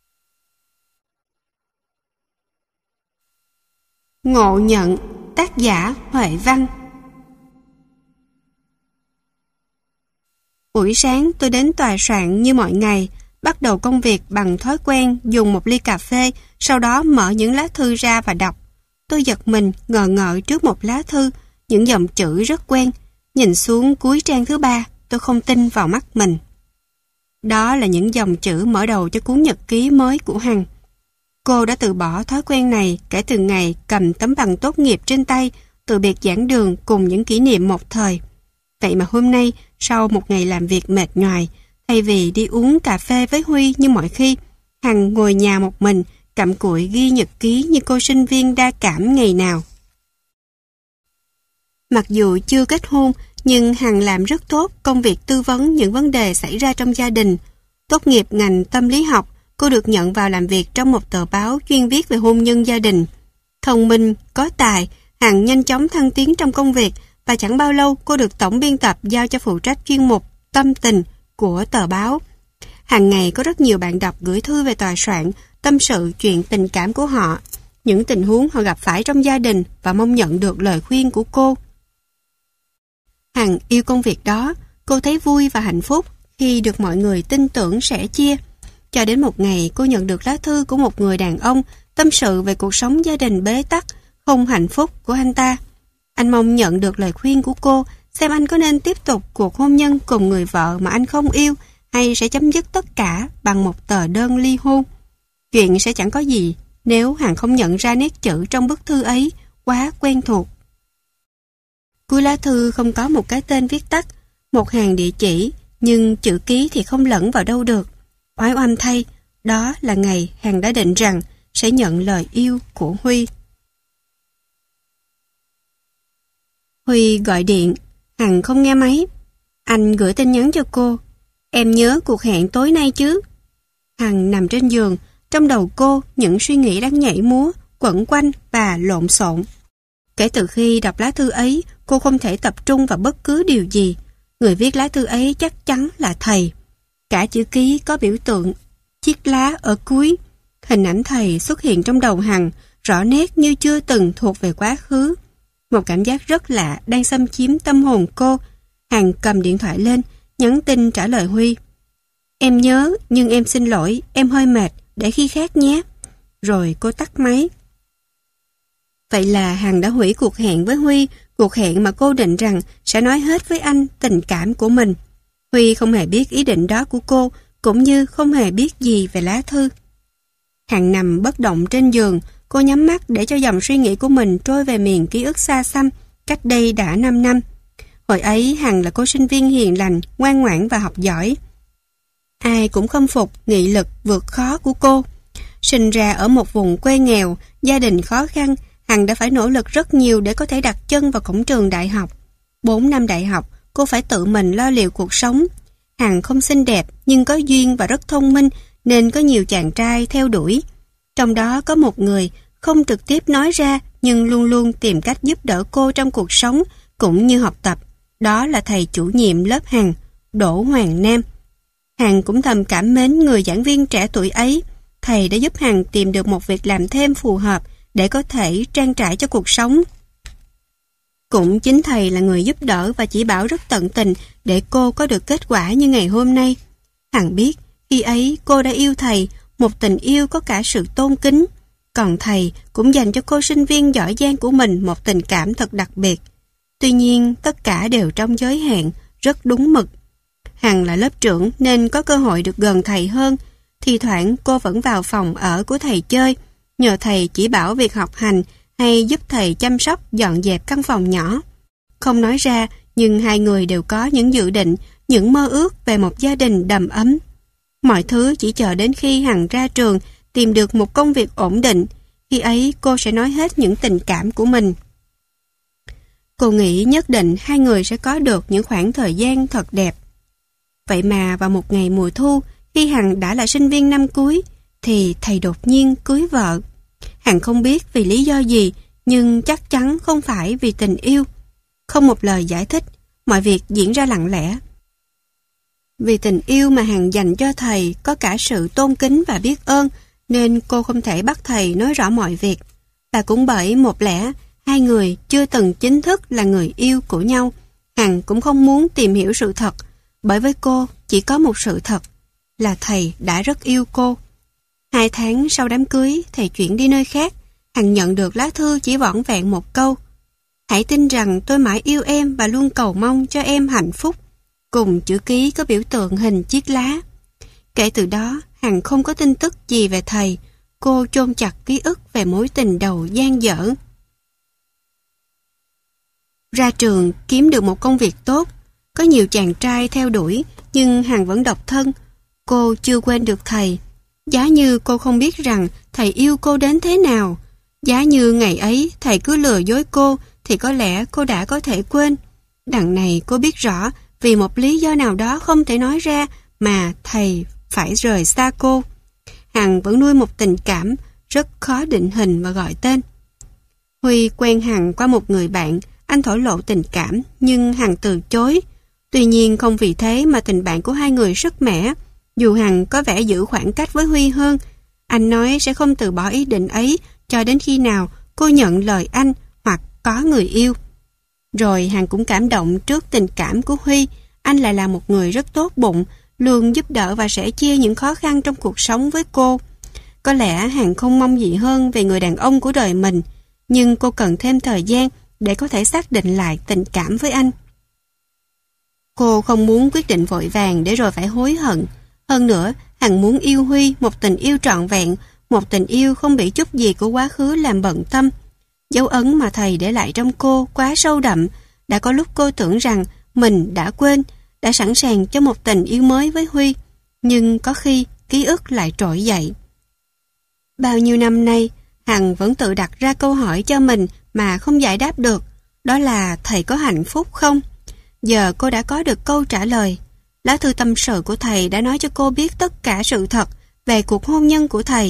Ngộ nhận, tác giả Huệ Văn. Buổi sáng tôi đến tòa soạn như mọi ngày, bắt đầu công việc bằng thói quen dùng một ly cà phê, sau đó mở những lá thư ra và đọc. Tôi giật mình, ngờ ngợ trước một lá thư, những dòng chữ rất quen. Nhìn xuống cuối trang thứ ba, tôi không tin vào mắt mình. Đó là những dòng chữ mở đầu cho cuốn nhật ký mới của Hằng. Cô đã từ bỏ thói quen này kể từ ngày cầm tấm bằng tốt nghiệp trên tay, từ biệt giảng đường cùng những kỷ niệm một thời. Vậy mà hôm nay, sau một ngày làm việc mệt nhoài, thay vì đi uống cà phê với Huy như mọi khi, Hằng ngồi nhà một mình, cặm cụi ghi nhật ký như cô sinh viên đa cảm ngày nào. Mặc dù chưa kết hôn, nhưng Hằng làm rất tốt công việc tư vấn những vấn đề xảy ra trong gia đình. Tốt nghiệp ngành tâm lý học, cô được nhận vào làm việc trong một tờ báo chuyên viết về hôn nhân gia đình. Thông minh, có tài, Hằng nhanh chóng thăng tiến trong công việc và chẳng bao lâu cô được tổng biên tập giao cho phụ trách chuyên mục Tâm tình của tờ báo. Hàng ngày có rất nhiều bạn đọc gửi thư về tòa soạn, tâm sự chuyện tình cảm của họ, những tình huống họ gặp phải trong gia đình và mong nhận được lời khuyên của cô. Hằng yêu công việc đó, cô thấy vui và hạnh phúc khi được mọi người tin tưởng sẻ chia. Cho đến một ngày cô nhận được lá thư của một người đàn ông tâm sự về cuộc sống gia đình bế tắc, không hạnh phúc của anh ta. Anh mong nhận được lời khuyên của cô, xem anh có nên tiếp tục cuộc hôn nhân cùng người vợ mà anh không yêu, hay sẽ chấm dứt tất cả bằng một tờ đơn ly hôn. Chuyện sẽ chẳng có gì nếu Hằng không nhận ra nét chữ trong bức thư ấy quá quen thuộc. Cuối lá thư không có một cái tên viết tắt, một hàng địa chỉ, nhưng chữ ký thì không lẫn vào đâu được. Oái oăm thay, đó là ngày Hằng đã định rằng sẽ nhận lời yêu của Huy. Huy gọi điện, Hằng không nghe máy. Anh gửi tin nhắn cho cô. Em nhớ cuộc hẹn tối nay chứ? Hằng nằm trên giường, trong đầu cô những suy nghĩ đang nhảy múa, quẩn quanh và lộn xộn. Kể từ khi đọc lá thư ấy, cô không thể tập trung vào bất cứ điều gì. Người viết lá thư ấy chắc chắn là thầy. Cả chữ ký có biểu tượng chiếc lá ở cuối. Hình ảnh thầy xuất hiện trong đầu Hằng, rõ nét như chưa từng thuộc về quá khứ. Một cảm giác rất lạ đang xâm chiếm tâm hồn cô. Hằng cầm điện thoại lên, nhắn tin trả lời Huy. Em nhớ, nhưng em xin lỗi, em hơi mệt, để khi khác nhé. Rồi cô tắt máy. Vậy là Hằng đã hủy cuộc hẹn với Huy, cuộc hẹn mà cô định rằng sẽ nói hết với anh tình cảm của mình. Huy không hề biết ý định đó của cô, cũng như không hề biết gì về lá thư. Hằng nằm bất động trên giường, cô nhắm mắt để cho dòng suy nghĩ của mình trôi về miền ký ức xa xăm, cách đây đã năm năm. Hồi ấy Hằng là cô sinh viên hiền lành, ngoan ngoãn và học giỏi. Ai cũng khâm phục nghị lực vượt khó của cô. Sinh ra ở một vùng quê nghèo, gia đình khó khăn, Hằng đã phải nỗ lực rất nhiều để có thể đặt chân vào cổng trường đại học. Bốn năm đại học, cô phải tự mình lo liệu cuộc sống. Hằng không xinh đẹp nhưng có duyên và rất thông minh nên có nhiều chàng trai theo đuổi. Trong đó có một người không trực tiếp nói ra nhưng luôn luôn tìm cách giúp đỡ cô trong cuộc sống cũng như học tập. Đó là thầy chủ nhiệm lớp Hằng, Đỗ Hoàng Nam. Hằng cũng thầm cảm mến người giảng viên trẻ tuổi ấy. Thầy đã giúp Hằng tìm được một việc làm thêm phù hợp để có thể trang trải cho cuộc sống. Cũng chính thầy là người giúp đỡ và chỉ bảo rất tận tình để cô có được kết quả như ngày hôm nay. Hằng biết, khi ấy cô đã yêu thầy, một tình yêu có cả sự tôn kính. Còn thầy cũng dành cho cô sinh viên giỏi giang của mình một tình cảm thật đặc biệt. Tuy nhiên, tất cả đều trong giới hạn, rất đúng mực. Hằng là lớp trưởng nên có cơ hội được gần thầy hơn. Thì thoảng cô vẫn vào phòng ở của thầy chơi, nhờ thầy chỉ bảo việc học hành hay giúp thầy chăm sóc dọn dẹp căn phòng nhỏ. Không nói ra, nhưng hai người đều có những dự định, những mơ ước về một gia đình đầm ấm. Mọi thứ chỉ chờ đến khi Hằng ra trường, tìm được một công việc ổn định. Khi ấy cô sẽ nói hết những tình cảm của mình. Cô nghĩ nhất định hai người sẽ có được những khoảng thời gian thật đẹp. Vậy mà vào một ngày mùa thu, khi Hằng đã là sinh viên năm cuối, thì thầy đột nhiên cưới vợ. Hằng không biết vì lý do gì, nhưng chắc chắn không phải vì tình yêu. Không một lời giải thích, mọi việc diễn ra lặng lẽ. Vì tình yêu mà Hằng dành cho thầy có cả sự tôn kính và biết ơn, nên cô không thể bắt thầy nói rõ mọi việc. Và cũng bởi một lẽ, hai người chưa từng chính thức là người yêu của nhau, Hằng cũng không muốn tìm hiểu sự thật, bởi với cô chỉ có một sự thật, là thầy đã rất yêu cô. Hai tháng sau đám cưới, thầy chuyển đi nơi khác. Hằng nhận được lá thư chỉ vỏn vẹn một câu: hãy tin rằng tôi mãi yêu em và luôn cầu mong cho em hạnh phúc, cùng chữ ký có biểu tượng hình chiếc lá. Kể từ đó, Hằng không có tin tức gì về thầy. Cô chôn chặt ký ức về mối tình đầu dang dở. Ra trường kiếm được một công việc tốt, có nhiều chàng trai theo đuổi, nhưng Hằng vẫn độc thân. Cô chưa quên được thầy. Giá như cô không biết rằng thầy yêu cô đến thế nào. Giá như ngày ấy thầy cứ lừa dối cô, thì có lẽ cô đã có thể quên. Đằng này cô biết rõ, vì một lý do nào đó không thể nói ra mà thầy phải rời xa cô. Hằng vẫn nuôi một tình cảm rất khó định hình và gọi tên. Huy quen Hằng qua một người bạn. Anh thổ lộ tình cảm, nhưng Hằng từ chối. Tuy nhiên không vì thế mà tình bạn của hai người sức mẻ. Dù Hằng có vẻ giữ khoảng cách với Huy hơn, anh nói sẽ không từ bỏ ý định ấy cho đến khi nào cô nhận lời anh hoặc có người yêu. Rồi Hằng cũng cảm động trước tình cảm của Huy. Anh lại là một người rất tốt bụng, luôn giúp đỡ và sẻ chia những khó khăn trong cuộc sống với cô. Có lẽ Hằng không mong gì hơn về người đàn ông của đời mình, nhưng cô cần thêm thời gian để có thể xác định lại tình cảm với anh. Cô không muốn quyết định vội vàng để rồi phải hối hận. Hơn nữa, Hằng muốn yêu Huy một tình yêu trọn vẹn, một tình yêu không bị chút gì của quá khứ làm bận tâm. Dấu ấn mà thầy để lại trong cô quá sâu đậm, đã có lúc cô tưởng rằng mình đã quên, đã sẵn sàng cho một tình yêu mới với Huy, nhưng có khi ký ức lại trỗi dậy. Bao nhiêu năm nay, Hằng vẫn tự đặt ra câu hỏi cho mình mà không giải đáp được, đó là thầy có hạnh phúc không? Giờ cô đã có được câu trả lời. Lá thư tâm sự của thầy đã nói cho cô biết tất cả sự thật về cuộc hôn nhân của thầy.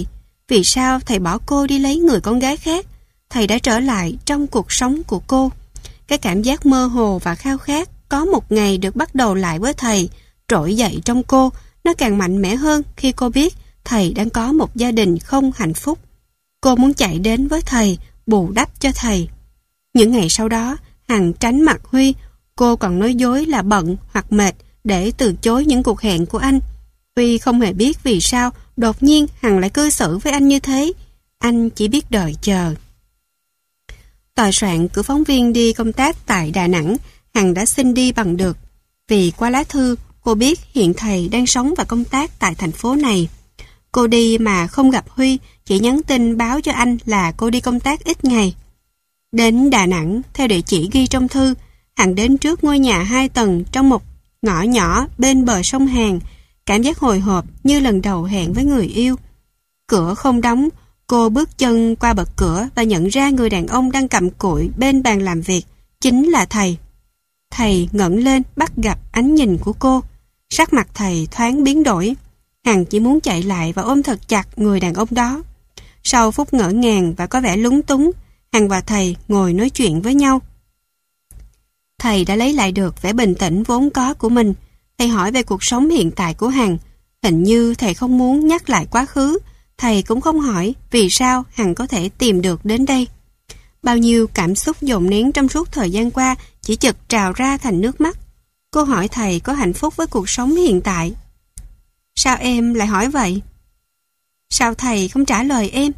Vì sao thầy bỏ cô đi lấy người con gái khác? Thầy đã trở lại trong cuộc sống của cô. Cái cảm giác mơ hồ và khao khát có một ngày được bắt đầu lại với thầy trỗi dậy trong cô. Nó càng mạnh mẽ hơn khi cô biết thầy đang có một gia đình không hạnh phúc. Cô muốn chạy đến với thầy, bù đắp cho thầy. Những ngày sau đó, Hằng tránh mặt Huy. Cô còn nói dối là bận hoặc mệt để từ chối những cuộc hẹn của anh. Huy không hề biết vì sao đột nhiên Hằng lại cư xử với anh như thế. Anh chỉ biết đợi chờ. Tòa soạn cử phóng viên đi công tác tại Đà Nẵng, Hằng đã xin đi bằng được. Vì qua lá thư, cô biết hiện thầy đang sống và công tác tại thành phố này. Cô đi mà không gặp Huy, chỉ nhắn tin báo cho anh là cô đi công tác ít ngày. Đến Đà Nẵng, theo địa chỉ ghi trong thư, Hằng đến trước ngôi nhà hai tầng trong một ngõ nhỏ bên bờ sông Hàn. Cảm giác hồi hộp như lần đầu hẹn với người yêu. Cửa không đóng, cô bước chân qua bậc cửa và nhận ra người đàn ông đang cầm cụi bên bàn làm việc chính là thầy. Thầy ngẩng lên bắt gặp ánh nhìn của cô. Sắc mặt thầy thoáng biến đổi. Hằng chỉ muốn chạy lại và ôm thật chặt người đàn ông đó. Sau phút ngỡ ngàng và có vẻ lúng túng, Hằng và thầy ngồi nói chuyện với nhau. Thầy đã lấy lại được vẻ bình tĩnh vốn có của mình. Thầy hỏi về cuộc sống hiện tại của Hằng. Hình như thầy không muốn nhắc lại quá khứ. Thầy cũng không hỏi vì sao Hằng có thể tìm được đến đây. Bao nhiêu cảm xúc dồn nén trong suốt thời gian qua chỉ chực trào ra thành nước mắt. Cô hỏi thầy có hạnh phúc với cuộc sống hiện tại. Sao em lại hỏi vậy? Sao thầy không trả lời em?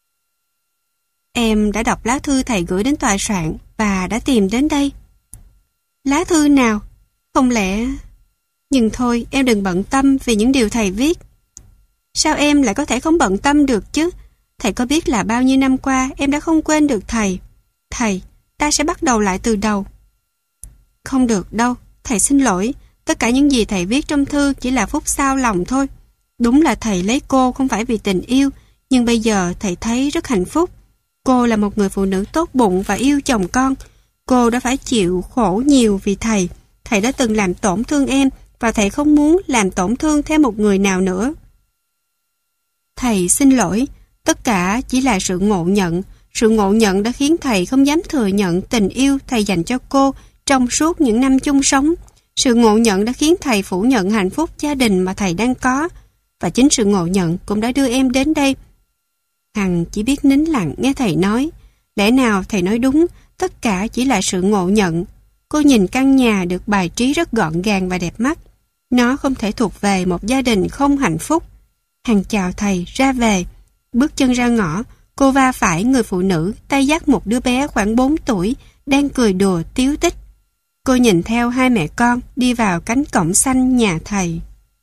Em đã đọc lá thư thầy gửi đến tòa soạn và đã tìm đến đây. Lá thư nào? Không lẽ... Nhưng thôi, em đừng bận tâm vì những điều thầy viết. Sao em lại có thể không bận tâm được chứ? Thầy có biết là bao nhiêu năm qua em đã không quên được thầy. Thầy, ta sẽ bắt đầu lại từ đầu. Không được đâu, thầy xin lỗi. Tất cả những gì thầy viết trong thư chỉ là phút xao lòng thôi. Đúng là thầy lấy cô không phải vì tình yêu, nhưng bây giờ thầy thấy rất hạnh phúc. Cô là một người phụ nữ tốt bụng và yêu chồng con. Cô đã phải chịu khổ nhiều vì thầy. Thầy đã từng làm tổn thương em và thầy không muốn làm tổn thương thêm một người nào nữa. Thầy xin lỗi, tất cả chỉ là sự ngộ nhận. Sự ngộ nhận đã khiến thầy không dám thừa nhận tình yêu thầy dành cho cô trong suốt những năm chung sống. Sự ngộ nhận đã khiến thầy phủ nhận hạnh phúc gia đình mà thầy đang có. Và chính sự ngộ nhận cũng đã đưa em đến đây. Hằng chỉ biết nín lặng nghe thầy nói. Lẽ nào thầy nói đúng, tất cả chỉ là sự ngộ nhận. Cô nhìn căn nhà được bài trí rất gọn gàng và đẹp mắt. Nó không thể thuộc về một gia đình không hạnh phúc. Hằng chào thầy ra về. Bước chân ra ngõ, cô va phải người phụ nữ tay dắt một đứa bé khoảng bốn tuổi đang cười đùa tíu tích. Cô nhìn theo hai mẹ con đi vào cánh cổng xanh nhà thầy.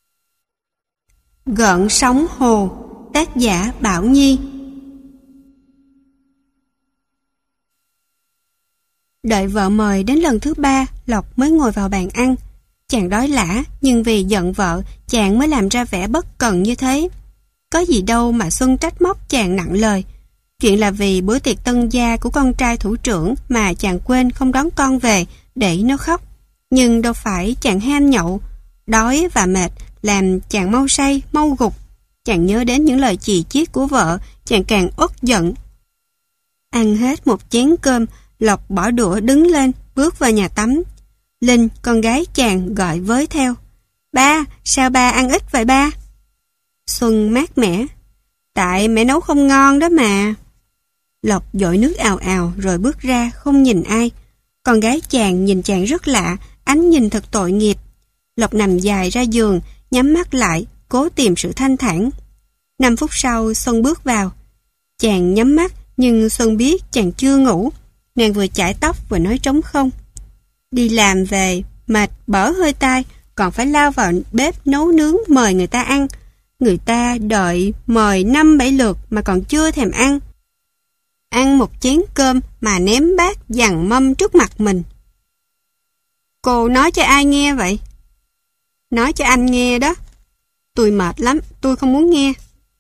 Gợn sóng hồ, tác giả Bảo Nhi. Đợi vợ mời đến lần thứ ba, Lộc mới ngồi vào bàn ăn. Chàng đói lả, nhưng vì giận vợ, chàng mới làm ra vẻ bất cần như thế. Có gì đâu mà Xuân trách móc chàng nặng lời. Chuyện là vì bữa tiệc tân gia của con trai thủ trưởng mà chàng quên không đón con về để nó khóc. Nhưng đâu phải chàng ham nhậu. Đói và mệt làm chàng mau say, mau gục. Chàng nhớ đến những lời chì chiết của vợ, chàng càng uất giận. Ăn hết một chén cơm, Lộc bỏ đũa đứng lên, bước vào nhà tắm. Linh, con gái chàng gọi với theo. Ba, sao ba ăn ít vậy ba? Xuân mát mẻ. Tại mẹ nấu không ngon đó mà. Lộc dội nước ào ào rồi bước ra không nhìn ai. Con gái chàng nhìn chàng rất lạ, ánh nhìn thật tội nghiệp. Lộc nằm dài ra giường, nhắm mắt lại, cố tìm sự thanh thản. Năm phút sau Xuân bước vào. Chàng nhắm mắt nhưng Xuân biết chàng chưa ngủ. Nàng vừa chải tóc vừa nói trống không. Đi làm về, mệt bở hơi tai, còn phải lao vào bếp nấu nướng mời người ta ăn. Người ta đợi mời năm bảy lượt mà còn chưa thèm ăn. Ăn một chén cơm mà ném bát dằn mâm trước mặt mình. Cô nói cho ai nghe vậy? Nói cho anh nghe đó. Tôi mệt lắm, tôi không muốn nghe.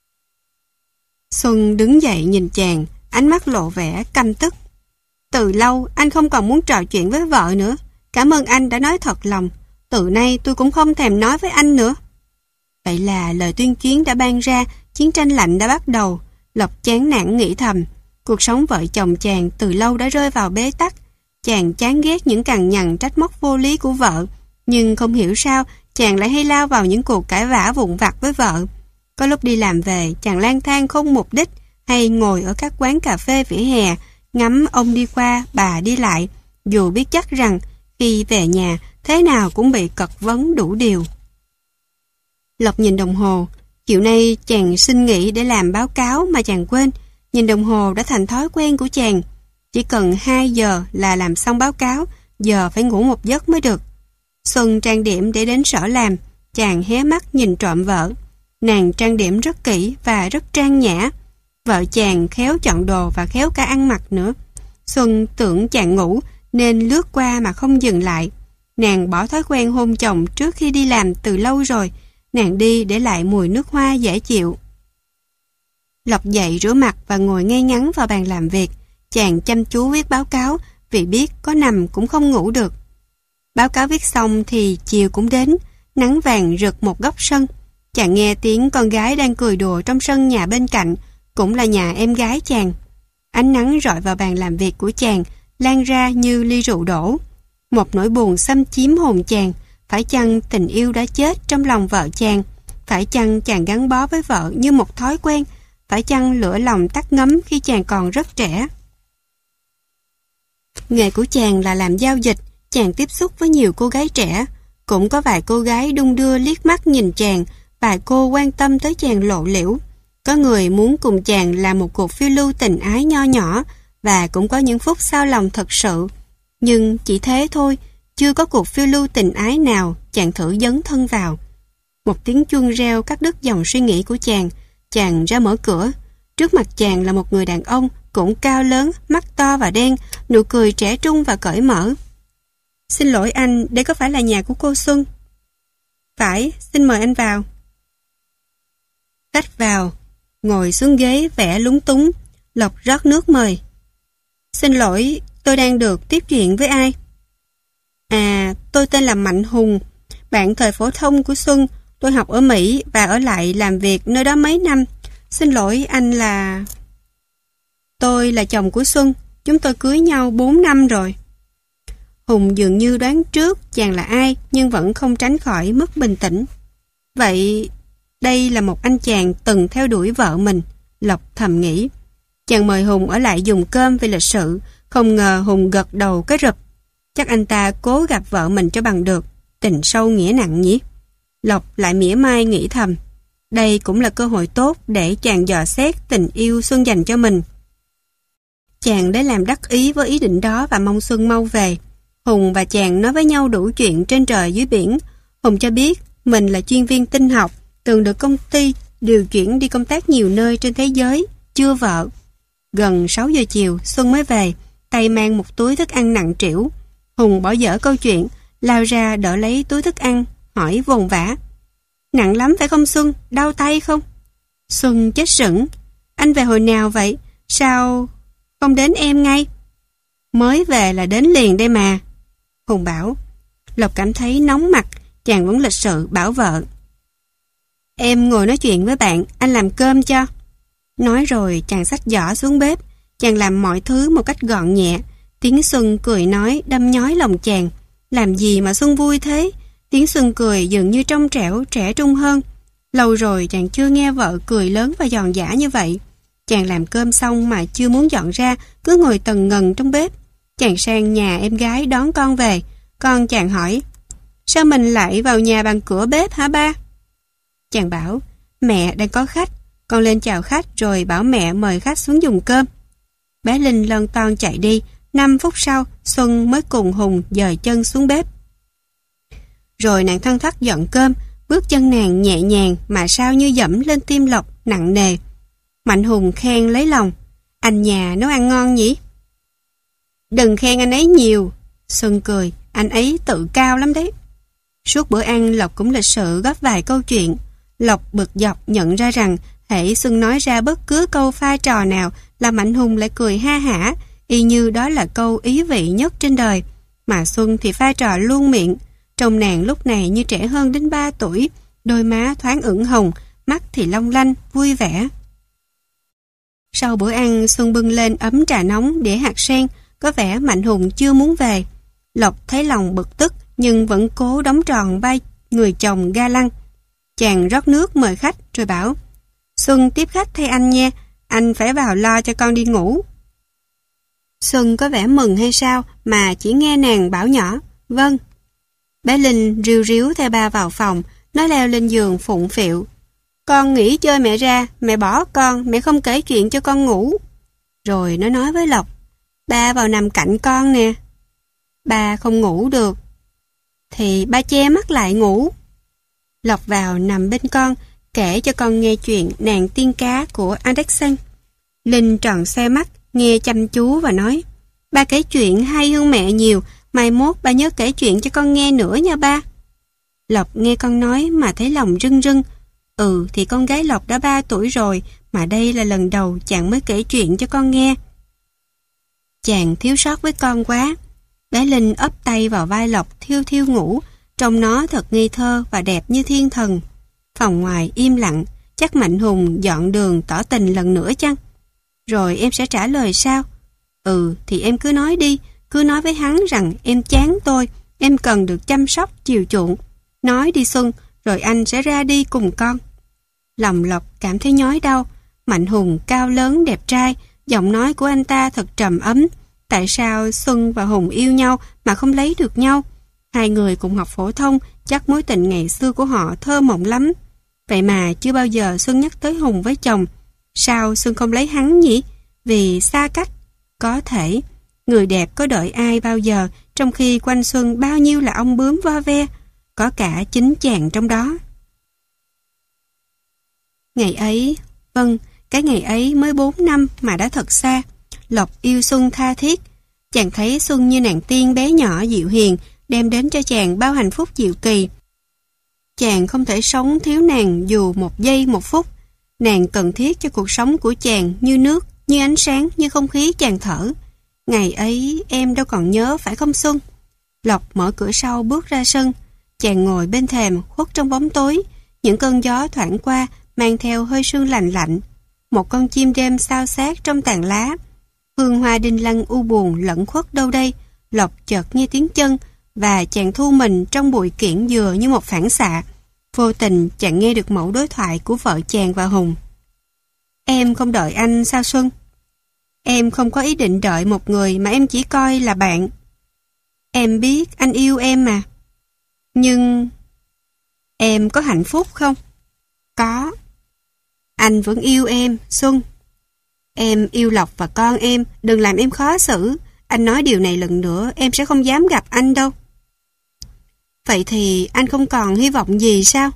Xuân đứng dậy nhìn chàng, ánh mắt lộ vẻ căm tức. Từ lâu anh không còn muốn trò chuyện với vợ nữa. Cảm ơn anh đã nói thật lòng. Từ nay tôi cũng không thèm nói với anh nữa. Vậy là lời tuyên chiến đã ban ra, chiến tranh lạnh đã bắt đầu. Lộc chán nản nghĩ thầm, cuộc sống vợ chồng chàng từ lâu đã rơi vào bế tắc. Chàng chán ghét những cằn nhằn trách móc vô lý của vợ, nhưng không hiểu sao chàng lại hay lao vào những cuộc cãi vã vụn vặt với vợ. Có lúc đi làm về, chàng lang thang không mục đích, hay ngồi ở các quán cà phê vỉa hè, ngắm ông đi qua, bà đi lại, dù biết chắc rằng khi về nhà, thế nào cũng bị cật vấn đủ điều. Lộc nhìn đồng hồ, chiều nay chàng xin nghỉ để làm báo cáo mà chàng quên. Nhìn đồng hồ đã thành thói quen của chàng. Chỉ cần hai giờ là làm xong báo cáo, giờ phải ngủ một giấc mới được. Xuân trang điểm để đến sở làm, chàng hé mắt nhìn trộm vợ. Nàng trang điểm rất kỹ và rất trang nhã. Vợ chàng khéo chọn đồ và khéo cả ăn mặc nữa. Xuân tưởng chàng ngủ nên lướt qua mà không dừng lại. Nàng bỏ thói quen hôn chồng trước khi đi làm từ lâu rồi. Nàng đi để lại mùi nước hoa dễ chịu. Lộc dậy rửa mặt và ngồi ngay ngắn vào bàn làm việc. Chàng chăm chú viết báo cáo vì biết có nằm cũng không ngủ được. Báo cáo viết xong thì chiều cũng đến. Nắng vàng rực một góc sân. Chàng nghe tiếng con gái đang cười đùa trong sân nhà bên cạnh, cũng là nhà em gái chàng. Ánh nắng rọi vào bàn làm việc của chàng, lan ra như ly rượu đổ. Một nỗi buồn xâm chiếm hồn chàng. Phải chăng tình yêu đã chết trong lòng vợ chàng? Phải chăng chàng gắn bó với vợ như một thói quen? Phải chăng lửa lòng tắt ngấm khi chàng còn rất trẻ? Nghề của chàng là làm giao dịch. Chàng tiếp xúc với nhiều cô gái trẻ. Cũng có vài cô gái đung đưa liếc mắt nhìn chàng. Vài cô quan tâm tới chàng lộ liễu. Có người muốn cùng chàng làm một cuộc phiêu lưu tình ái nho nhỏ. Và cũng có những phút xao lòng thật sự. Nhưng chỉ thế thôi. Chưa có cuộc phiêu lưu tình ái nào chàng thử dấn thân vào. Một tiếng chuông reo cắt đứt dòng suy nghĩ của chàng. Chàng ra mở cửa. Trước mặt chàng là một người đàn ông cũng cao lớn, mắt to và đen, nụ cười trẻ trung và cởi mở. Xin lỗi anh, đây có phải là nhà của cô Xuân? Phải, xin mời anh vào. Khách vào, ngồi xuống ghế vẻ lúng túng. Lộc rót nước mời. Xin lỗi, tôi đang được tiếp chuyện với ai? À, tôi tên là Mạnh Hùng, bạn thời phổ thông của Xuân. Tôi học ở Mỹ và ở lại làm việc nơi đó mấy năm. Xin lỗi anh là... Tôi là chồng của Xuân. Chúng tôi cưới nhau bốn năm rồi. Hùng dường như đoán trước chàng là ai, nhưng vẫn không tránh khỏi mất bình tĩnh. Vậy đây là một anh chàng từng theo đuổi vợ mình, Lộc thầm nghĩ. Chàng mời Hùng ở lại dùng cơm vì lịch sự. Không ngờ Hùng gật đầu cái rụp. Chắc anh ta cố gặp vợ mình cho bằng được. Tình sâu nghĩa nặng nhỉ? Lộc lại mỉa mai nghĩ thầm. Đây cũng là cơ hội tốt để chàng dò xét tình yêu Xuân dành cho mình. Chàng đã làm đắc ý với ý định đó và mong Xuân mau về. Hùng và chàng nói với nhau đủ chuyện trên trời dưới biển. Hùng cho biết mình là chuyên viên tin học, từng được công ty điều chuyển đi công tác nhiều nơi trên thế giới, chưa vợ. Gần sáu giờ chiều, Xuân mới về, tay mang một túi thức ăn nặng trĩu. Hùng bỏ dở câu chuyện, lao ra đỡ lấy túi thức ăn, hỏi vồn vã. Nặng lắm phải không Xuân? Đau tay không? Xuân chết sững. Anh về hồi nào vậy? Sao không đến em ngay? Mới về là đến liền đây mà. Hùng bảo. Lộc cảm thấy nóng mặt, chàng vẫn lịch sự bảo vợ. Em ngồi nói chuyện với bạn, anh làm cơm cho. Nói rồi chàng xách giỏ xuống bếp. Chàng làm mọi thứ một cách gọn nhẹ. Tiếng Xuân cười nói đâm nhói lòng chàng. Làm gì mà Xuân vui thế? Tiếng Xuân cười dường như trong trẻo, trẻ trung hơn. Lâu rồi chàng chưa nghe vợ cười lớn và giòn giã như vậy. Chàng làm cơm xong mà chưa muốn dọn ra, cứ ngồi tần ngần trong bếp. Chàng sang nhà em gái đón con về. Con chàng hỏi, sao mình lại vào nhà bằng cửa bếp hả ba? Chàng bảo, mẹ đang có khách. Con lên chào khách rồi bảo mẹ mời khách xuống dùng cơm. Bé Linh lon ton chạy đi. Năm phút sau, Xuân mới cùng Hùng dời chân xuống bếp. Rồi nàng thon thắt dọn cơm. Bước chân nàng nhẹ nhàng mà sao như dẫm lên tim Lộc nặng nề. Mạnh Hùng khen lấy lòng. Anh nhà nấu ăn ngon nhỉ? Đừng khen anh ấy nhiều. Xuân cười. Anh ấy tự cao lắm đấy. Suốt bữa ăn Lộc cũng lịch sự góp vài câu chuyện. Lộc bực dọc nhận ra rằng hễ Xuân nói ra bất cứ câu pha trò nào là Mạnh Hùng lại cười ha hả, y như đó là câu ý vị nhất trên đời. Mà Xuân thì pha trò luôn miệng. Trông nàng lúc này như trẻ hơn đến ba tuổi, đôi má thoáng ửng hồng, mắt thì long lanh, vui vẻ. Sau bữa ăn, Xuân bưng lên ấm trà nóng đĩa hạt sen, có vẻ Mạnh Hùng chưa muốn về. Lộc thấy lòng bực tức nhưng vẫn cố đóng tròn vai người chồng ga lăng. Chàng rót nước mời khách rồi bảo: Xuân tiếp khách thay anh nha, anh phải vào lo cho con đi ngủ. Xuân có vẻ mừng hay sao mà chỉ nghe nàng bảo nhỏ: Vâng. Bé Linh ríu ríu theo ba vào phòng, nó leo lên giường phụng phịu: Con nghỉ chơi mẹ ra, mẹ bỏ con, mẹ không kể chuyện cho con ngủ. Rồi nó nói với Lộc: Ba vào nằm cạnh con nè. Ba không ngủ được. Thì ba che mắt lại ngủ. Lộc vào nằm bên con, kể cho con nghe chuyện nàng tiên cá của Andersen. Linh tròn xoe mắt, nghe chăm chú và nói: Ba kể chuyện hay hơn mẹ nhiều, mai mốt ba nhớ kể chuyện cho con nghe nữa nha ba. Lộc nghe con nói mà thấy lòng rưng rưng. Ừ thì con gái Lộc đã ba tuổi rồi, mà đây là lần đầu chàng mới kể chuyện cho con nghe. Chàng thiếu sót với con quá. Bé Linh ấp tay vào vai Lộc thiêu thiêu ngủ, trông nó thật ngây thơ và đẹp như thiên thần. Phòng ngoài im lặng, chắc Mạnh Hùng dọn đường tỏ tình lần nữa chăng? Rồi em sẽ trả lời sao? Ừ thì em cứ nói đi, cứ nói với hắn rằng em chán tôi, em cần được chăm sóc chiều chuộng. Nói đi Xuân, rồi anh sẽ ra đi cùng con. Lòng Lộc cảm thấy nhói đau. Mạnh Hùng cao lớn đẹp trai, giọng nói của anh ta thật trầm ấm. Tại sao Xuân và Hùng yêu nhau mà không lấy được nhau? Hai người cùng học phổ thông, chắc mối tình ngày xưa của họ thơ mộng lắm. Vậy mà chưa bao giờ Xuân nhắc tới Hùng với chồng. Sao Xuân không lấy hắn nhỉ? Vì xa cách. Có thể. Người đẹp có đợi ai bao giờ, trong khi quanh Xuân bao nhiêu là ong bướm vo ve. Có cả chính chàng trong đó. Ngày ấy, vâng, cái ngày ấy mới bốn năm mà đã thật xa. Lộc yêu Xuân tha thiết. Chàng thấy Xuân như nàng tiên bé nhỏ dịu hiền, đem đến cho chàng bao hạnh phúc diệu kỳ. Chàng không thể sống thiếu nàng dù một giây một phút. Nàng cần thiết cho cuộc sống của chàng như nước, như ánh sáng, như không khí chàng thở. Ngày ấy em đâu còn nhớ phải không Xuân? Lộc mở cửa sau bước ra sân. Chàng ngồi bên thềm khuất trong bóng tối. Những cơn gió thoảng qua mang theo hơi sương lạnh lạnh. Một con chim đêm xao xát trong tàn lá. Hương hoa đinh lăng u buồn lẫn khuất đâu đây. Lộc chợt nghe tiếng chân và chàng thu mình trong bụi kiển dừa như một phản xạ. Vô tình chàng nghe được mẫu đối thoại của vợ chàng và Hùng. Em không đợi anh sao Xuân? Em không có ý định đợi một người mà em chỉ coi là bạn. Em biết anh yêu em mà. Nhưng em có hạnh phúc không? Có. Anh vẫn yêu em, Xuân. Em yêu Lộc và con em, đừng làm em khó xử. Anh nói điều này lần nữa, em sẽ không dám gặp anh đâu. Vậy thì anh không còn hy vọng gì sao?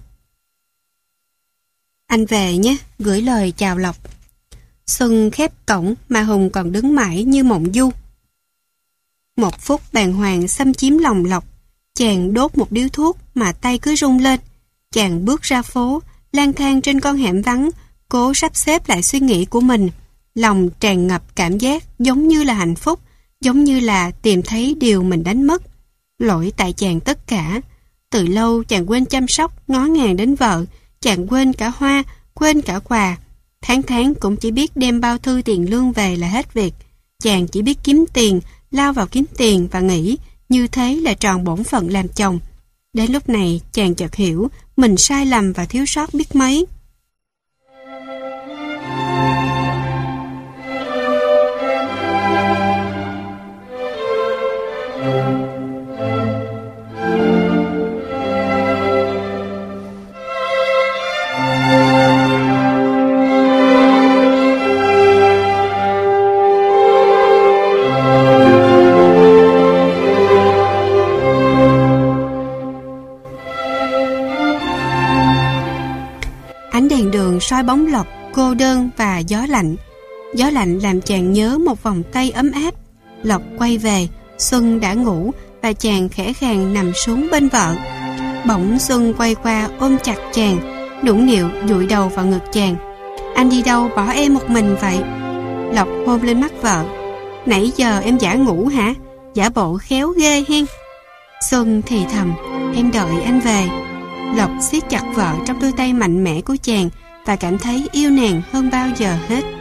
Anh về nhé, gửi lời chào Lộc. Xuân khép cổng mà Hùng còn đứng mãi như mộng du. Một phút bàng hoàng xâm chiếm lòng Lộc. Chàng đốt một điếu thuốc mà tay cứ rung lên. Chàng bước ra phố, lang thang trên con hẻm vắng, cố sắp xếp lại suy nghĩ của mình. Lòng tràn ngập cảm giác giống như là hạnh phúc, giống như là tìm thấy điều mình đánh mất. Lỗi tại chàng tất cả. Từ lâu chàng quên chăm sóc, ngó ngàng đến vợ. Chàng quên cả hoa, quên cả quà. Tháng tháng cũng chỉ biết đem bao thư tiền lương về là hết việc. Chàng chỉ biết kiếm tiền, lao vào kiếm tiền và nghĩ như thế là tròn bổn phận làm chồng. Đến lúc này chàng chợt hiểu mình sai lầm và thiếu sót biết mấy. Ánh đèn đường soi bóng Lộc cô đơn và gió lạnh. Gió lạnh làm chàng nhớ một vòng tay ấm áp. Lộc quay về, Xuân đã ngủ và chàng khẽ khàng nằm xuống bên vợ. Bỗng Xuân quay qua ôm chặt chàng, nũng nịu dụi đầu vào ngực chàng. Anh đi đâu bỏ em một mình vậy? Lộc hôn lên mắt vợ. Nãy giờ em giả ngủ hả? Giả bộ khéo ghê hen. Xuân thì thầm, em đợi anh về. Lộc siết chặt vợ trong đôi tay mạnh mẽ của chàng và cảm thấy yêu nàng hơn bao giờ hết.